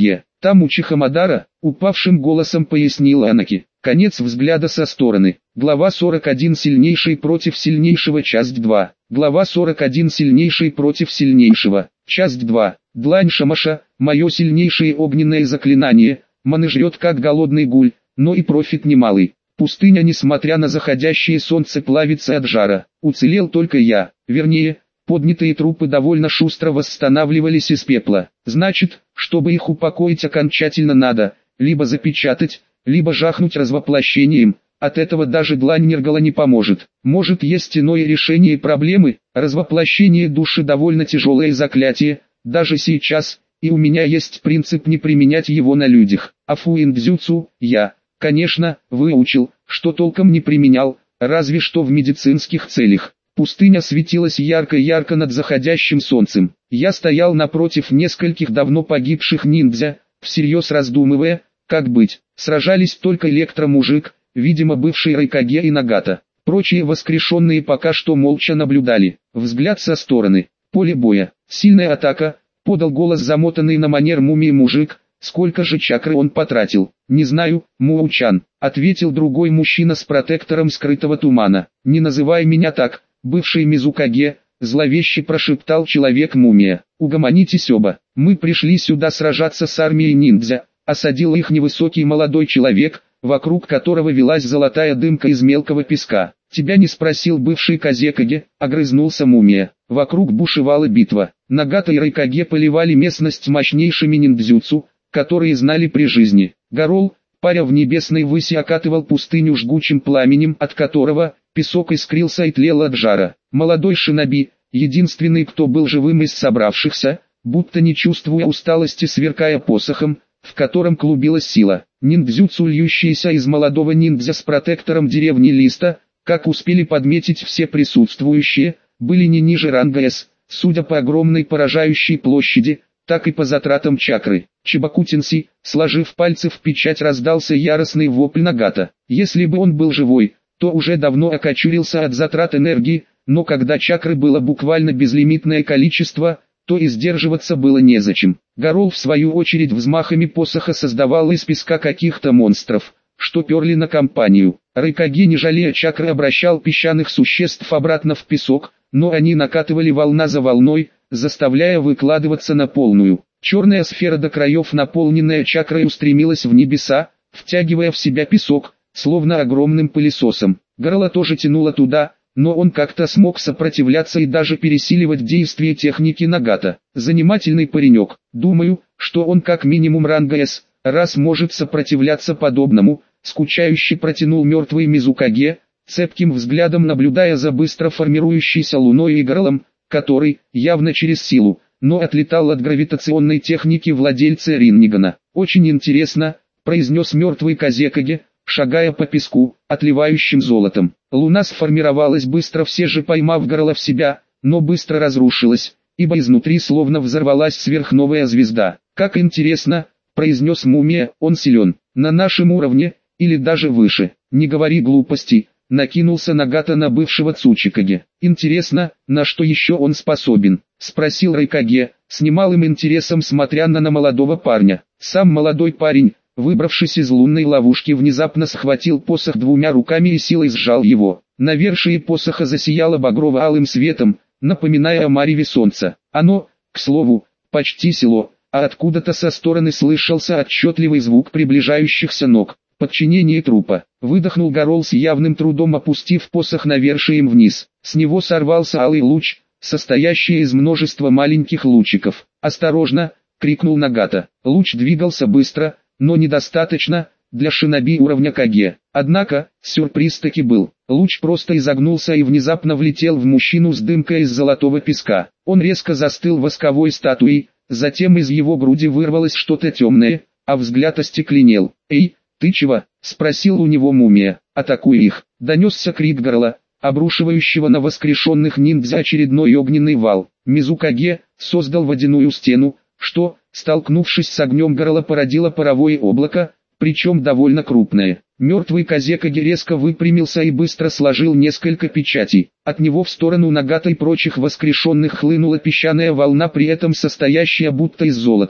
Там у Чихамадара, упавшим голосом пояснил Анаки. Конец взгляда со стороны. Глава 41. Сильнейший против сильнейшего. Часть 2. Глава 41. Сильнейший против сильнейшего. Часть 2. Длань Шамаша, мое сильнейшее огненное заклинание, маны жрет как голодный гуль, но и профит немалый. Пустыня, несмотря на заходящее солнце, плавится от жара. Уцелел только я, вернее, поднятые трупы довольно шустро восстанавливались из пепла. Значит, чтобы их упокоить окончательно надо, либо запечатать, либо жахнуть развоплощением. От этого даже длань Нергала не поможет. Может, есть иное решение проблемы. Развоплощение души довольно тяжелое заклятие, даже сейчас, и у меня есть принцип не применять его на людях. А фуиндзюцу я, конечно, выучил, что толком не применял, разве что в медицинских целях. Пустыня светилась ярко-ярко над заходящим солнцем. Я стоял напротив нескольких давно погибших ниндзя, всерьез раздумывая, как быть. Сражались только электромужик, видимо бывший Райкаге и Нагата. Прочие воскрешенные пока что молча наблюдали. Взгляд со стороны. Поле боя. Сильная атака, подал голос замотанный на манер мумии мужик. Сколько же чакры он потратил? Не знаю, Муучан, ответил другой мужчина с протектором скрытого тумана. Не называй меня так, бывший Мизукаге, зловеще прошептал человек-мумия. Угомонитесь оба. Мы пришли сюда сражаться с армией ниндзя. Осадил их невысокий молодой человек, вокруг которого велась золотая дымка из мелкого песка. «Тебя не спросил бывший Казекаге», — огрызнулся мумия. Вокруг бушевала битва. Нагата и Райкаге поливали местность мощнейшими ниндзюцу, которые знали при жизни. Гарол, паря в небесной выси, окатывал пустыню жгучим пламенем, от которого песок искрился и тлел от жара. Молодой шиноби, единственный, кто был живым из собравшихся, будто не чувствуя усталости, сверкая посохом, в котором клубилась сила. Ниндзюцу, льющиеся из молодого ниндзя с протектором деревни Листа, как успели подметить все присутствующие, были не ниже ранга С, судя по огромной поражающей площади, так и по затратам чакры. Чебакутинси, сложив пальцы в печать, раздался яростный вопль Нагата. Если бы он был живой, то уже давно окочурился от затрат энергии, но когда чакры было буквально безлимитное количество, то и сдерживаться было незачем. Гарол в свою очередь взмахами посоха создавал из песка каких-то монстров, что перли на компанию. Райкаге, не жалея чакры, обращал песчаных существ обратно в песок, но они накатывали волна за волной, заставляя выкладываться на полную. Черная сфера до краев, наполненная чакрой, устремилась в небеса, втягивая в себя песок, словно огромным пылесосом. Горло тоже тянуло туда, но он как-то смог сопротивляться и даже пересиливать действие техники Нагата. Занимательный паренек. Думаю, что он как минимум ранга С, раз может сопротивляться подобному, скучающе протянул мертвый Мизукаге, цепким взглядом наблюдая за быстро формирующейся луной и горлом, который, явно через силу, но отлетал от гравитационной техники владельца Риннигана. «Очень интересно», — произнес мертвый Казекаге, шагая по песку, отливающим золотом. Луна сформировалась быстро, все же поймав горло в себя, но быстро разрушилась, ибо изнутри словно взорвалась сверхновая звезда. «Как интересно», — произнес мумия, — «он силен, на нашем уровне, или даже выше». «Не говори глупостей», — накинулся Нагата на бывшего Цучикаге. «Интересно, на что еще он способен?» — спросил Райкаге, с немалым интересом смотря на молодого парня. Сам молодой парень, выбравшись из лунной ловушки, внезапно схватил посох двумя руками и силой сжал его. Навершие посоха засияло багрово-алым светом, напоминая о мареве солнца. Оно, к слову, почти село, а откуда-то со стороны слышался отчетливый звук приближающихся ног. Подчинение трупа. Выдохнул Гарол с явным трудом, опустив посох навершием вниз. С него сорвался алый луч, состоящий из множества маленьких лучиков. «Осторожно!» — крикнул Нагата. Луч двигался быстро, но недостаточно для шиноби уровня Каге. Однако, сюрприз таки был. Луч просто изогнулся и внезапно влетел в мужчину с дымкой из золотого песка. Он резко застыл восковой статуей, затем из его груди вырвалось что-то темное, а взгляд остекленел. «Эй, ты чего?» — спросил у него мумия. «Атакуй их!» — донесся крик горла, обрушивающего на воскрешенных ниндзя очередной огненный вал. Мизукаге создал водяную стену, что, столкнувшись с огнем горла, породило паровое облако, причем довольно крупное. Мертвый Казекаге резко выпрямился и быстро сложил несколько печатей. От него в сторону Нагата и прочих воскрешенных хлынула песчаная волна, при этом состоящая будто из золота.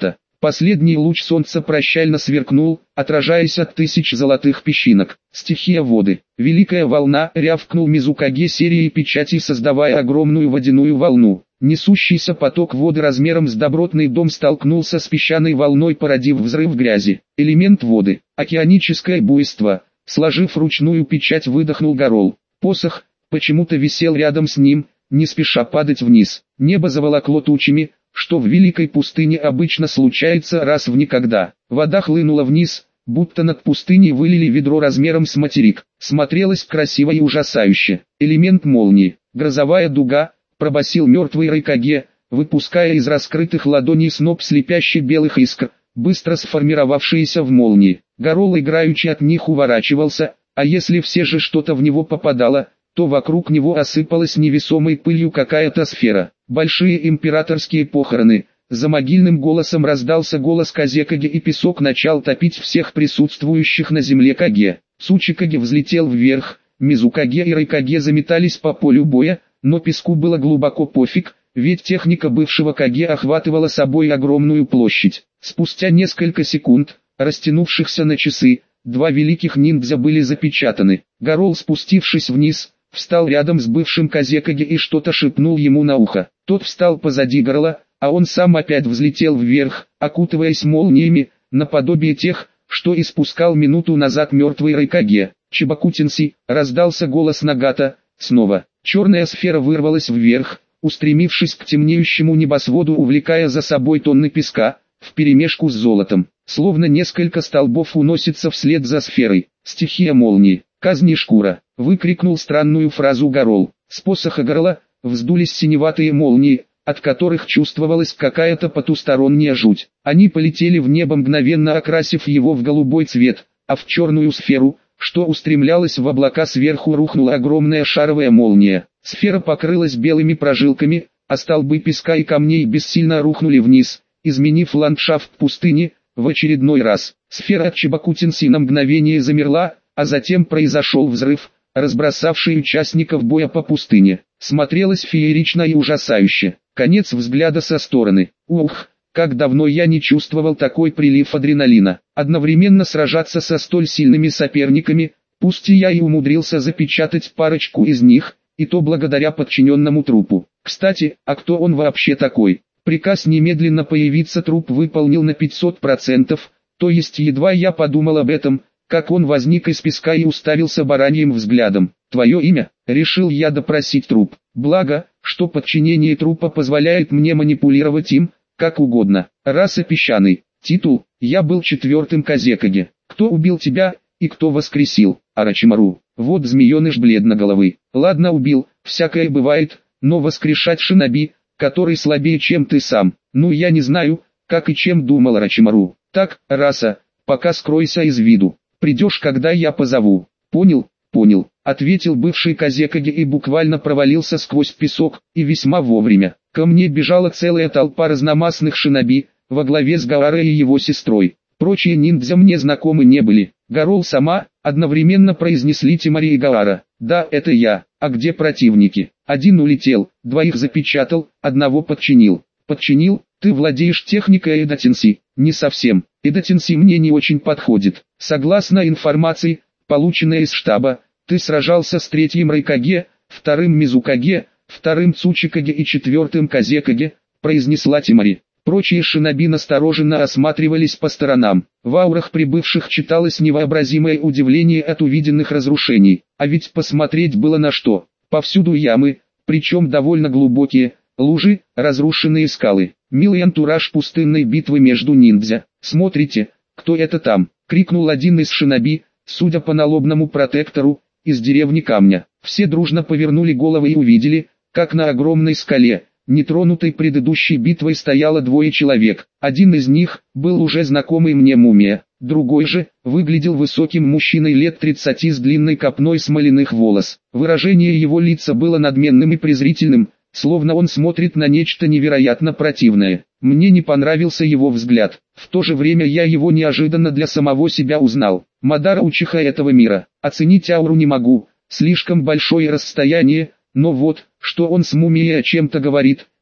Последний луч солнца прощально сверкнул, отражаясь от тысяч золотых песчинок. Стихия воды. Великая волна, рявкнул Мизукаге серией печатей, создавая огромную водяную волну. Несущийся поток воды размером с добротный дом столкнулся с песчаной волной, породив взрыв грязи. Элемент воды. Океаническое буйство. Сложив ручную печать, выдохнул Гарол. Посох почему-то висел рядом с ним, не спеша падать вниз. Небо заволокло тучами, что в великой пустыне обычно случается раз в никогда. Вода хлынула вниз, будто над пустыней вылили ведро размером с материк. Смотрелось красиво и ужасающе. Элемент молнии. Грозовая дуга, пробасил мертвый Райкаге, выпуская из раскрытых ладоней сноп слепящих белых искр, быстро сформировавшиеся в молнии. Гарол играючи от них уворачивался, а если все же что-то в него попадало, то вокруг него осыпалась невесомой пылью какая-то сфера. Большие императорские похороны. За могильным голосом раздался голос Казекаге, и песок начал топить всех присутствующих на земле Каге. Сучикаге взлетел вверх, Мизукаге и Райкаге заметались по полю боя, но песку было глубоко пофиг, ведь техника бывшего Каге охватывала собой огромную площадь. Спустя несколько секунд, растянувшихся на часы, два великих ниндзя были запечатаны. Гарол, спустившись вниз, встал рядом с бывшим Казекаге и что-то шепнул ему на ухо. Тот встал позади Гарола, а он сам опять взлетел вверх, окутываясь молниями, наподобие тех, что испускал минуту назад мертвый Райкаге. «Чебакутинси!» — раздался голос Нагата. Снова черная сфера вырвалась вверх, устремившись к темнеющему небосводу, увлекая за собой тонны песка, вперемешку с золотом. Словно несколько столбов уносится вслед за сферой. Стихия молнии. «Казни шкура!» — выкрикнул странную фразу Гарол. С посоха Гарола вздулись синеватые молнии, от которых чувствовалась какая-то потусторонняя жуть. Они полетели в небо, мгновенно окрасив его в голубой цвет, а в черную сферу, что устремлялась в облака, сверху рухнула огромная шаровая молния. Сфера покрылась белыми прожилками, а столбы песка и камней бессильно рухнули вниз, изменив ландшафт пустыни. В очередной раз сфера от Чебакутинси на мгновение замерла, а затем произошел взрыв, разбросавший участников боя по пустыне. Смотрелось феерично и ужасающе. Конец взгляда со стороны. Ух, как давно я не чувствовал такой прилив адреналина. Одновременно сражаться со столь сильными соперниками, пусть и я и умудрился запечатать парочку из них, и то благодаря подчиненному трупу. Кстати, а кто он вообще такой? Приказ немедленно появиться труп выполнил на 500%, то есть едва я подумал об этом, как он возник из песка и уставился бараньим взглядом. «Твое имя?» — решил я допросить труп. Благо, что подчинение трупа позволяет мне манипулировать им, как угодно. Раса песчаный. Титул: я был 4-м Казекаге. Кто убил тебя, и кто воскресил? Орочимару. Вот змееныш бледноголовый. Ладно, убил, всякое бывает, но воскрешать шиноби, который слабее, чем ты сам. Ну я не знаю, как и чем думал Орочимару. Так, раса, пока скройся из виду. Придешь, когда я позову. Понял? Понял, ответил бывший Казекаге и буквально провалился сквозь песок, и весьма вовремя. Ко мне бежала целая толпа разномастных шиноби, во главе с Гаарой и его сестрой. Прочие ниндзя мне знакомы не были. Гарол сама, одновременно произнесли Тимари и Гаара. Да, это я. А где противники? Один улетел, двоих запечатал, одного подчинил. Подчинил? Ты владеешь техникой Эдатинси? Не совсем. Эдатинси мне не очень подходит. Согласно информации, полученной из штаба, ты сражался с 3-м Райкаге, 2-м Мизукаге, 2-м Цучикаге и 4-м Казекаге, произнесла Тимари. Прочие шиноби настороженно осматривались по сторонам. В аурах прибывших читалось невообразимое удивление от увиденных разрушений. А ведь посмотреть было на что. Повсюду ямы, причем довольно глубокие, лужи, разрушенные скалы. Милый антураж пустынной битвы между ниндзя. «Смотрите, кто это там?» — крикнул один из шиноби, судя по налобному протектору, из деревни Камня. Все дружно повернули головы и увидели, как на огромной скале, нетронутой предыдущей битвой, стояло 2 человек. Один из них был уже знакомый мне мумия, другой же выглядел высоким мужчиной лет 30 с длинной копной смоляных волос. Выражение его лица было надменным и презрительным, словно он смотрит на нечто невероятно противное. Мне не понравился его взгляд. В то же время я его неожиданно для самого себя узнал. Мадара Учиха этого мира. Оценить ауру не могу, слишком большое расстояние, но вот, что он с мумией о чем-то говорит,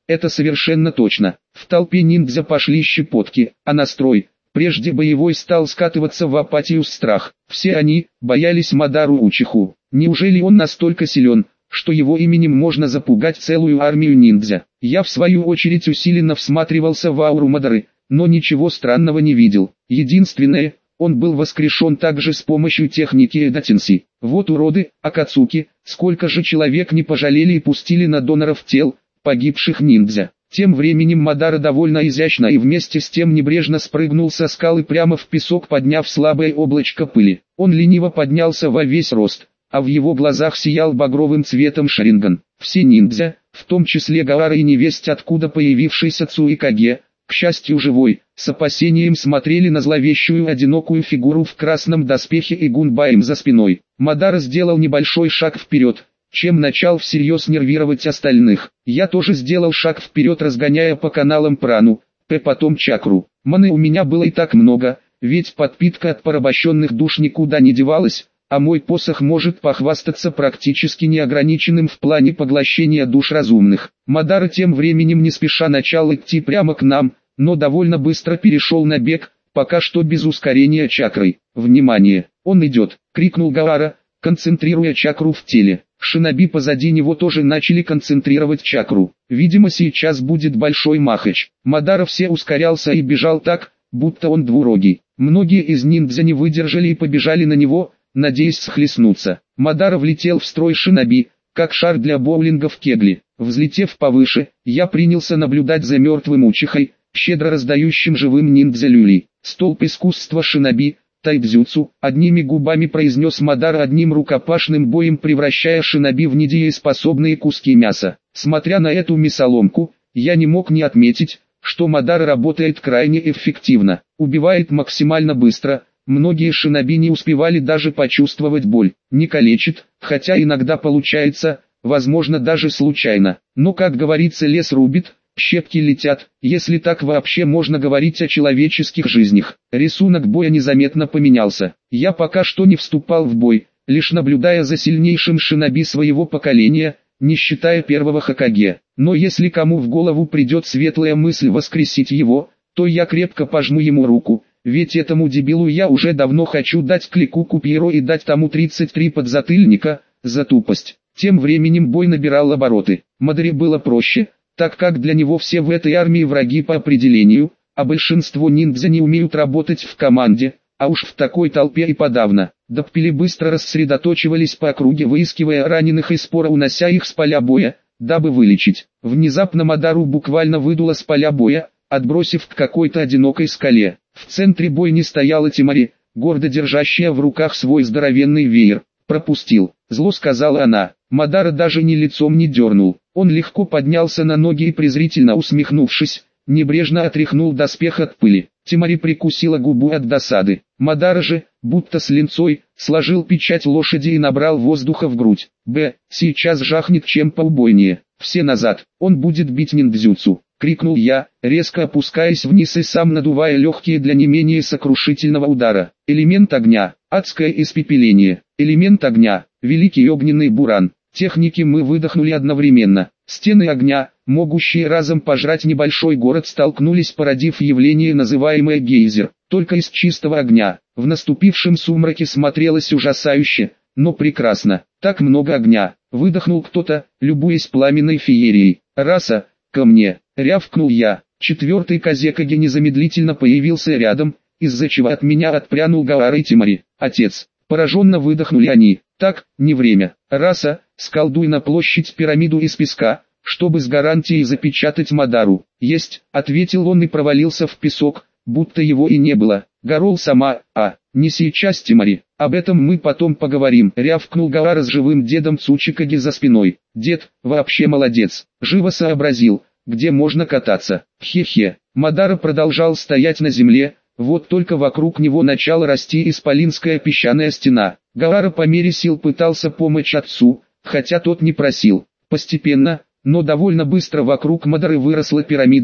это совершенно точно. В толпе ниндзя пошли щепотки, а настрой, прежде боевой, стал скатываться в апатию, страх. Все они боялись Мадару Учиху. Неужели он настолько силен, что его именем можно запугать целую армию ниндзя? Я в свою очередь усиленно всматривался в ауру Мадары, но ничего странного не видел. Единственное, он был воскрешен также с помощью техники Эдатинси. Вот уроды, Акацуки, сколько же человек не пожалели и пустили на доноров тел погибших ниндзя. Тем временем Мадара довольно изящно и вместе с тем небрежно спрыгнул со скалы прямо в песок, подняв слабое облачко пыли. Он лениво поднялся во весь рост, а в его глазах сиял багровым цветом Шаринган. Все ниндзя, в том числе Гаара и невесть откуда появившийся Цуикаге, к счастью живой, с опасением смотрели на зловещую одинокую фигуру в красном доспехе и Гунбаем за спиной. Мадара сделал небольшой шаг вперед, чем начал всерьез нервировать остальных. Я тоже сделал шаг вперед, разгоняя по каналам прану, потом чакру. Маны у меня было и так много, ведь подпитка от порабощенных душ никуда не девалась, а мой посох может похвастаться практически неограниченным в плане поглощения душ разумных. Мадара тем временем не спеша начал идти прямо к нам, но довольно быстро перешел на бег, пока что без ускорения чакрой. «Внимание! Он идет!» — крикнул Гаара, концентрируя чакру в теле. Шиноби позади него тоже начали концентрировать чакру. Видимо, сейчас будет большой махач. Мадара все ускорялся и бежал так, будто он двурогий. Многие из ниндзя не выдержали и побежали на него, надеясь схлестнуться. Мадара влетел в строй шиноби, как шар для боулинга в кегли. Взлетев повыше, я принялся наблюдать за мертвым Учихой, щедро раздающим живым ниндзя люлей. Столб искусства шиноби, тайдзюцу, одними губами произнес Мадара одним рукопашным боем, превращая шиноби в недееспособные куски мяса. Смотря на эту мясоломку, я не мог не отметить, что Мадара работает крайне эффективно, убивает максимально быстро. Многие шиноби не успевали даже почувствовать боль, не калечит, хотя иногда получается, возможно даже случайно. Но, как говорится, лес рубит, щепки летят, если так вообще можно говорить о человеческих жизнях. Рисунок боя незаметно поменялся. Я пока что не вступал в бой, лишь наблюдая за сильнейшим шиноби своего поколения, не считая первого Хокаге. Но если кому в голову придет светлая мысль воскресить его, то я крепко пожму ему руку, ведь этому дебилу я уже давно хочу дать клику Купиро и дать тому 33 подзатыльника, за тупость. Тем временем бой набирал обороты. Мадаре было проще, так как для него все в этой армии враги по определению, а большинство ниндзя не умеют работать в команде, а уж в такой толпе и подавно. Доппели быстро рассредоточивались по округе, выискивая раненых и споро унося их с поля боя, дабы вылечить. Внезапно Мадару буквально выдуло с поля боя, отбросив к какой-то одинокой скале. В центре бойни стояла Тимари, гордо держащая в руках свой здоровенный веер. «Пропустил», — зло сказала она. Мадара даже ни лицом не дернул. Он легко поднялся на ноги и, презрительно усмехнувшись, небрежно отряхнул доспех от пыли. Тимари прикусила губу от досады. Мадара же, будто с линцой, сложил печать лошади и набрал воздуха в грудь. Сейчас жахнет чем поубойнее. Все назад, он будет бить ниндзюцу», — крикнул я, резко опускаясь вниз и сам надувая легкие для не менее сокрушительного удара. Элемент огня, адское испепеление, элемент огня, великий огненный буран. Техники мы выдохнули одновременно. Стены огня, могущие разом пожрать небольшой город, столкнулись, породив явление, называемое гейзер, только из чистого огня. В наступившем сумраке смотрелось ужасающе, но прекрасно. Так много огня. Выдохнул кто-то, любуясь пламенной феерией. «Раса, ко мне!» — рявкнул я. Четвертый Казекаге незамедлительно появился рядом, из-за чего от меня отпрянул Гаара и Тимари. «Отец!» — пораженно выдохнули они. «Так, не время. Раса, сколдуй на площадь пирамиду из песка, чтобы с гарантией запечатать Мадару». «Есть», — ответил он и провалился в песок, будто его и не было. «Гарол сама, не сейчас, Тимари, об этом мы потом поговорим», — рявкнул Гаара с живым дедом Цучикаги за спиной. Дед, вообще молодец, живо сообразил, где можно кататься. Хе-хе. Мадара продолжал стоять на земле, вот только вокруг него начала расти исполинская песчаная стена. Гаара по мере сил пытался помочь отцу, хотя тот не просил. Постепенно, но довольно быстро вокруг Мадары выросла пирамида,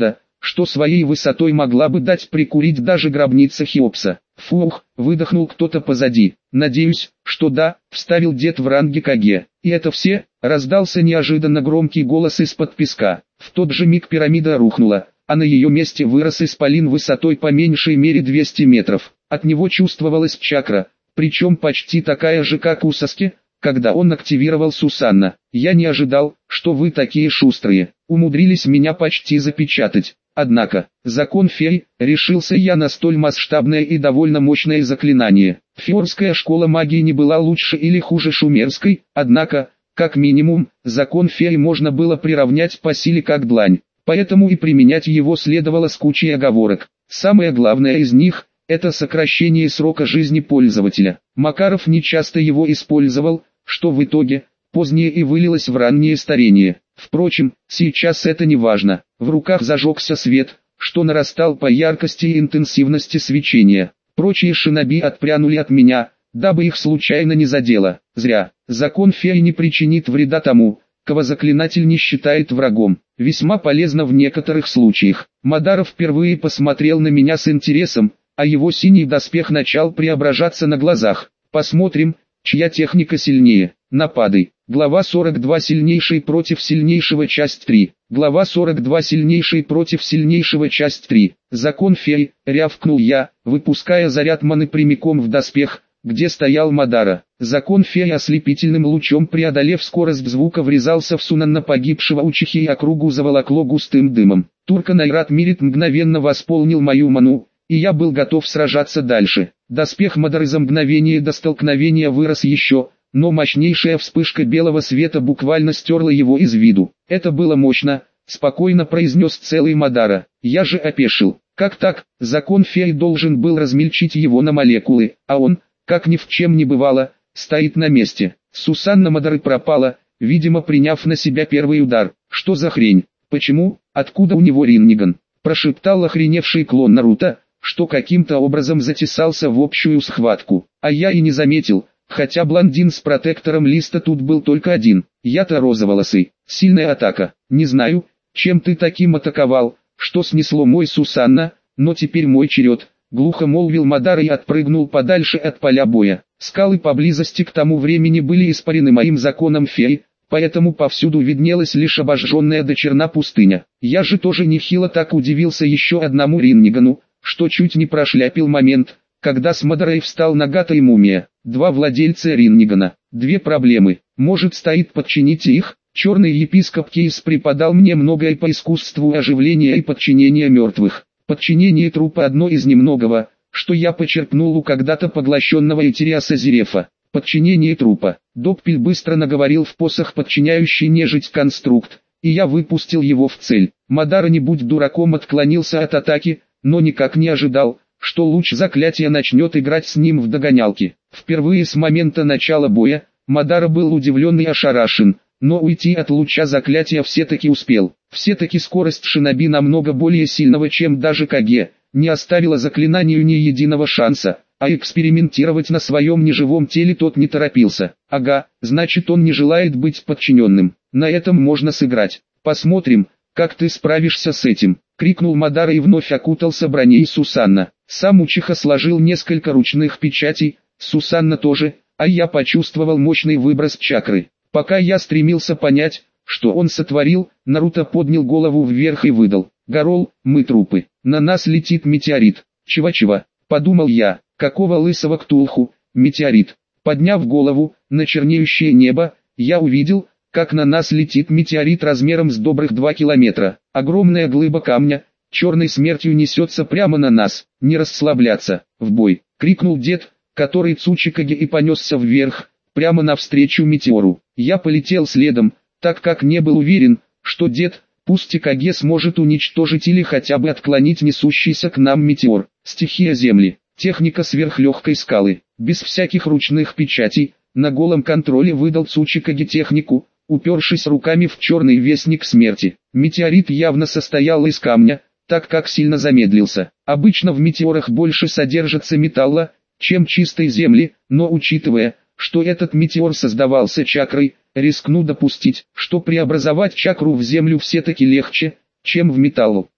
что своей высотой могла бы дать прикурить даже гробница Хеопса. Фух, выдохнул кто-то позади. Надеюсь, что да, вставил дед в ранге Каге. И это все? Раздался неожиданно громкий голос из-под песка. В тот же миг пирамида рухнула, а на ее месте вырос исполин высотой по меньшей мере 200 метров. От него чувствовалась чакра, причем почти такая же, как у Саски, когда он активировал Сусанна. Я не ожидал, что вы такие шустрые. Умудрились меня почти запечатать. Однако, закон фей, решился я на столь масштабное и довольно мощное заклинание. Фьорская школа магии не была лучше или хуже шумерской, однако, как минимум, закон фей можно было приравнять по силе как длань, поэтому и применять его следовало с кучей оговорок. Самое главное из них – это сокращение срока жизни пользователя. Макаров не часто его использовал, что в итоге позднее и вылилось в раннее старение. Впрочем, сейчас это не важно. В руках зажегся свет, что нарастал по яркости и интенсивности свечения. Прочие шиноби отпрянули от меня, дабы их случайно не задело. Зря. Закон фей не причинит вреда тому, кого заклинатель не считает врагом. Весьма полезно в некоторых случаях. Мадаров впервые посмотрел на меня с интересом, а его синий доспех начал преображаться на глазах. Посмотрим, чья техника сильнее. Напады. Глава 42. Сильнейший против сильнейшего. Часть 3. Глава 42. Сильнейший против сильнейшего. Часть 3. Закон фей, рявкнул я, выпуская заряд маны прямиком в доспех, где стоял Мадара. Закон фей ослепительным лучом, преодолев скорость звука, врезался в Сунанна погибшего учихи и округу заволокло густым дымом. Туркан Айрат Мирит мгновенно восполнил мою ману, и я был готов сражаться дальше. Доспех Мадары за мгновение до столкновения вырос еще, но мощнейшая вспышка белого света буквально стерла его из виду. Это было мощно, спокойно произнес целый Мадара. Я же опешил. Как так? Закон фей должен был размельчить его на молекулы, а он, как ни в чем не бывало, стоит на месте. Сусанна Мадары пропала, видимо приняв на себя первый удар. Что за хрень? Почему? Откуда у него Ринниган? Прошептал охреневший клон Наруто, что каким-то образом затесался в общую схватку. А я и не заметил. Хотя блондин с протектором листа тут был только один. Я-то розоволосый. Сильная атака. Не знаю, чем ты таким атаковал, что снесло мой Сусанна, но теперь мой черед. Глухо молвил Мадара и отпрыгнул подальше от поля боя. Скалы поблизости к тому времени были испарены моим законом фей, поэтому повсюду виднелась лишь обожженная до черна пустыня. Я же тоже нехило так удивился еще одному Риннигану, что чуть не прошляпил момент, когда с Мадарой встал Нагата и Мумия. Два владельца Риннигана. Две проблемы. Может, стоит подчинить их? Черный епископ Кейс преподал мне многое по искусству оживления и подчинения мертвых. Подчинение трупа одно из немногого, что я почерпнул у когда-то поглощенного Этериаса Зерефа. Подчинение трупа. Доппель быстро наговорил в посох подчиняющий нежить конструкт, и я выпустил его в цель. Мадара, не будь дураком, отклонился от атаки, но никак не ожидал, что луч заклятия начнет играть с ним в догонялки. Впервые с момента начала боя, Мадара был удивлен и ошарашен, но уйти от луча заклятия все-таки успел. Все-таки скорость шиноби намного более сильного, чем даже Каге, не оставила заклинанию ни единого шанса, а экспериментировать на своем неживом теле тот не торопился. Ага, значит он не желает быть подчиненным. На этом можно сыграть. Посмотрим, как ты справишься с этим. Крикнул Мадара и вновь окутался броней Сусанна. Сам учиха сложил несколько ручных печатей, Сусанна тоже, а я почувствовал мощный выброс чакры. Пока я стремился понять, что он сотворил, Наруто поднял голову вверх и выдал: «Гарол, мы трупы, на нас летит метеорит». «Чего-чего?» – подумал я, какого лысого ктулху, метеорит. Подняв голову на чернеющее небо, я увидел, как на нас летит метеорит размером с добрых 2 километра. Огромная глыба камня, черной смертью несется прямо на нас. «Не расслабляться, в бой!» — крикнул дед, который Цучикаге и понесся вверх, прямо навстречу метеору. Я полетел следом, так как не был уверен, что дед, пусть и Каге, сможет уничтожить или хотя бы отклонить несущийся к нам метеор. Стихия земли, техника сверхлегкой скалы, без всяких ручных печатей, на голом контроле выдал Цучикаге технику, упершись руками в черный вестник смерти. Метеорит явно состоял из камня, так как сильно замедлился. Обычно в метеорах больше содержится металла, чем чистой земли, но учитывая, что этот метеор создавался чакрой, рискну допустить, что преобразовать чакру в землю все-таки легче, чем в металл.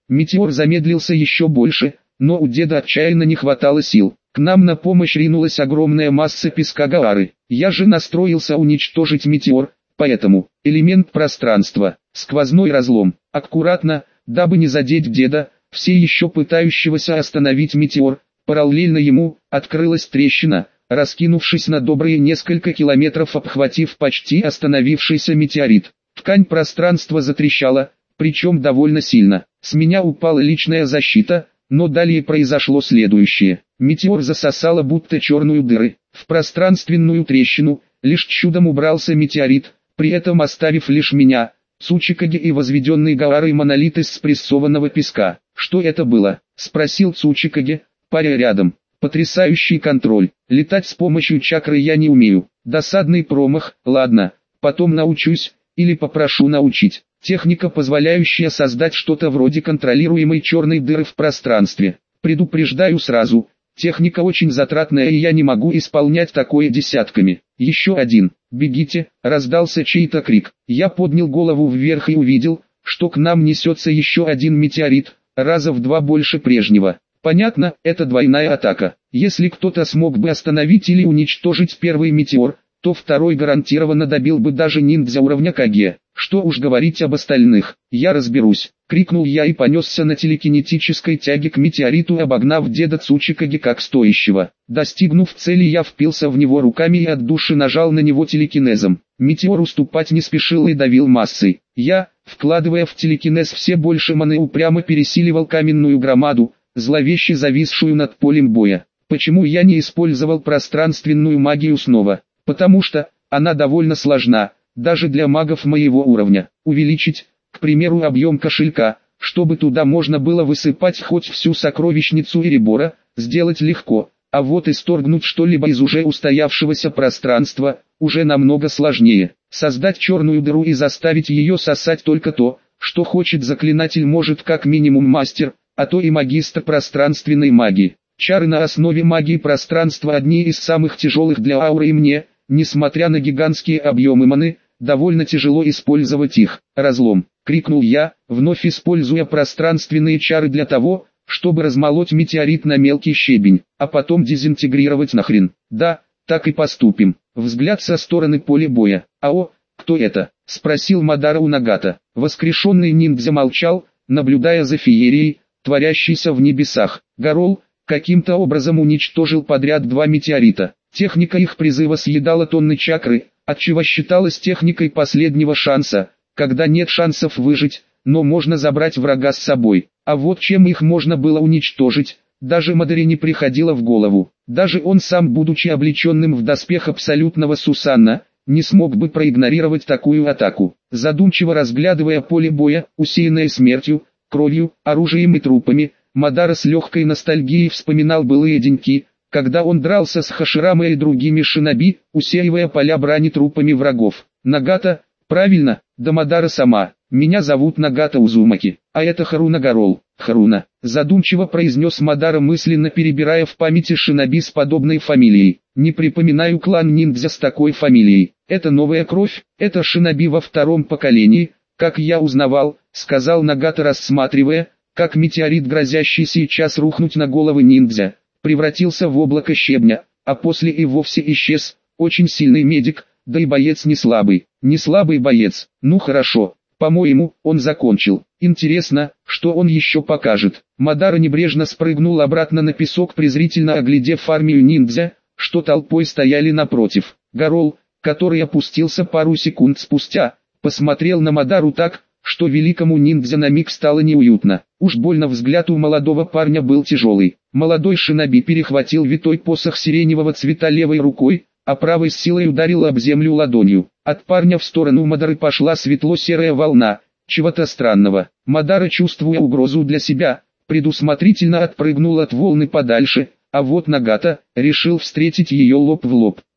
Метеор замедлился еще больше, но у деда отчаянно не хватало сил. К нам на помощь ринулась огромная масса песка Гаары. Я же настроился уничтожить метеор, поэтому элемент пространства, сквозной разлом, аккуратно, дабы не задеть деда, все еще пытающегося остановить метеор. Параллельно ему открылась трещина, раскинувшись на добрые несколько километров, обхватив почти остановившийся метеорит. Ткань пространства затрещала, причем довольно сильно. С меня упала личная защита, но далее произошло следующее. Метеор засосало будто черную дыры. В пространственную трещину лишь чудом убрался метеорит, при этом оставив лишь меня, Цучикаге и возведенный Гаарой монолит из спрессованного песка. «Что это было?» – спросил Цучикаге, паря рядом. «Потрясающий контроль. Летать с помощью чакры я не умею. Досадный промах, ладно, потом научусь, или попрошу научить. Техника, позволяющая создать что-то вроде контролируемой черной дыры в пространстве. Предупреждаю сразу, техника очень затратная, и я не могу исполнять такое десятками». «Еще один. Бегите!» – раздался чей-то крик. Я поднял голову вверх и увидел, что к нам несется еще один метеорит, раза в 2 больше прежнего. Понятно, это двойная атака. Если кто-то смог бы остановить или уничтожить первый метеор, то второй гарантированно добил бы даже ниндзя уровня Каге. Что уж говорить об остальных. «Я разберусь», — крикнул я и понесся на телекинетической тяге к метеориту, обогнав деда Цучикаге как стоящего. Достигнув цели, я впился в него руками и от души нажал на него телекинезом. Метеор уступать не спешил и давил массой. Я, вкладывая в телекинез все больше маны, упрямо пересиливал каменную громаду, зловеще зависшую над полем боя. Почему я не использовал пространственную магию снова? Потому что она довольно сложна, даже для магов моего уровня. Увеличить, к примеру, объем кошелька, чтобы туда можно было высыпать хоть всю сокровищницу Эребора, сделать легко, а вот исторгнуть что-либо из уже устоявшегося пространства, уже намного сложнее. Создать черную дыру и заставить ее сосать только то, что хочет заклинатель, может как минимум мастер, а то и магистр пространственной магии. Чары на основе магии пространства одни из самых тяжелых для ауры, и мне, несмотря на гигантские объемы маны, довольно тяжело использовать их. «Разлом!» — крикнул я, вновь используя пространственные чары для того, чтобы размолоть метеорит на мелкий щебень, а потом дезинтегрировать нахрен. «Да, так и поступим». Взгляд со стороны поля боя. «Ао, кто это?» — спросил Мадара у Нагата. Воскрешенный ниндзя молчал, наблюдая за феерией, творящейся в небесах. Гарол каким-то образом уничтожил подряд 2 метеорита. Техника их призыва съедала тонны чакры, отчего считалась техникой последнего шанса, когда нет шансов выжить, но можно забрать врага с собой. А вот чем их можно было уничтожить, даже Мадаре не приходило в голову. Даже он сам, будучи облеченным в доспех абсолютного Сусанна, не смог бы проигнорировать такую атаку. Задумчиво разглядывая поле боя, усеянное смертью, кровью, оружием и трупами, Мадара с легкой ностальгией вспоминал былые деньки, когда он дрался с Хаширама и другими шиноби, усеивая поля брани трупами врагов. «Нагата, правильно, да Мадара сама. Меня зовут Нагата Узумаки, а это Харуна Гарол». «Харуна», задумчиво произнес Мадара, мысленно перебирая в памяти шиноби с подобной фамилией. «Не припоминаю клан ниндзя с такой фамилией. Это новая кровь, это шиноби во 2-м поколении, как я узнавал», сказал Нагата, рассматривая, как метеорит, грозящий сейчас рухнуть на головы ниндзя, превратился в облако щебня, а после и вовсе исчез. Очень сильный медик, да и боец не слабый. Не слабый боец. Ну хорошо, по-моему, он закончил. Интересно, что он еще покажет. Мадара небрежно спрыгнул обратно на песок, презрительно оглядев армию ниндзя, что толпой стояли напротив. Гарол, который опустился пару секунд спустя, посмотрел на Мадару так, что великому ниндзя на миг стало неуютно. Уж больно взгляд у молодого парня был тяжелый. Молодой шиноби перехватил витой посох сиреневого цвета левой рукой, а правой с силой ударил об землю ладонью. От парня в сторону Мадары пошла светло-серая волна, чего-то странного. Мадара, чувствуя угрозу для себя, предусмотрительно отпрыгнул от волны подальше, а вот Нагата решил встретить ее лоб в лоб.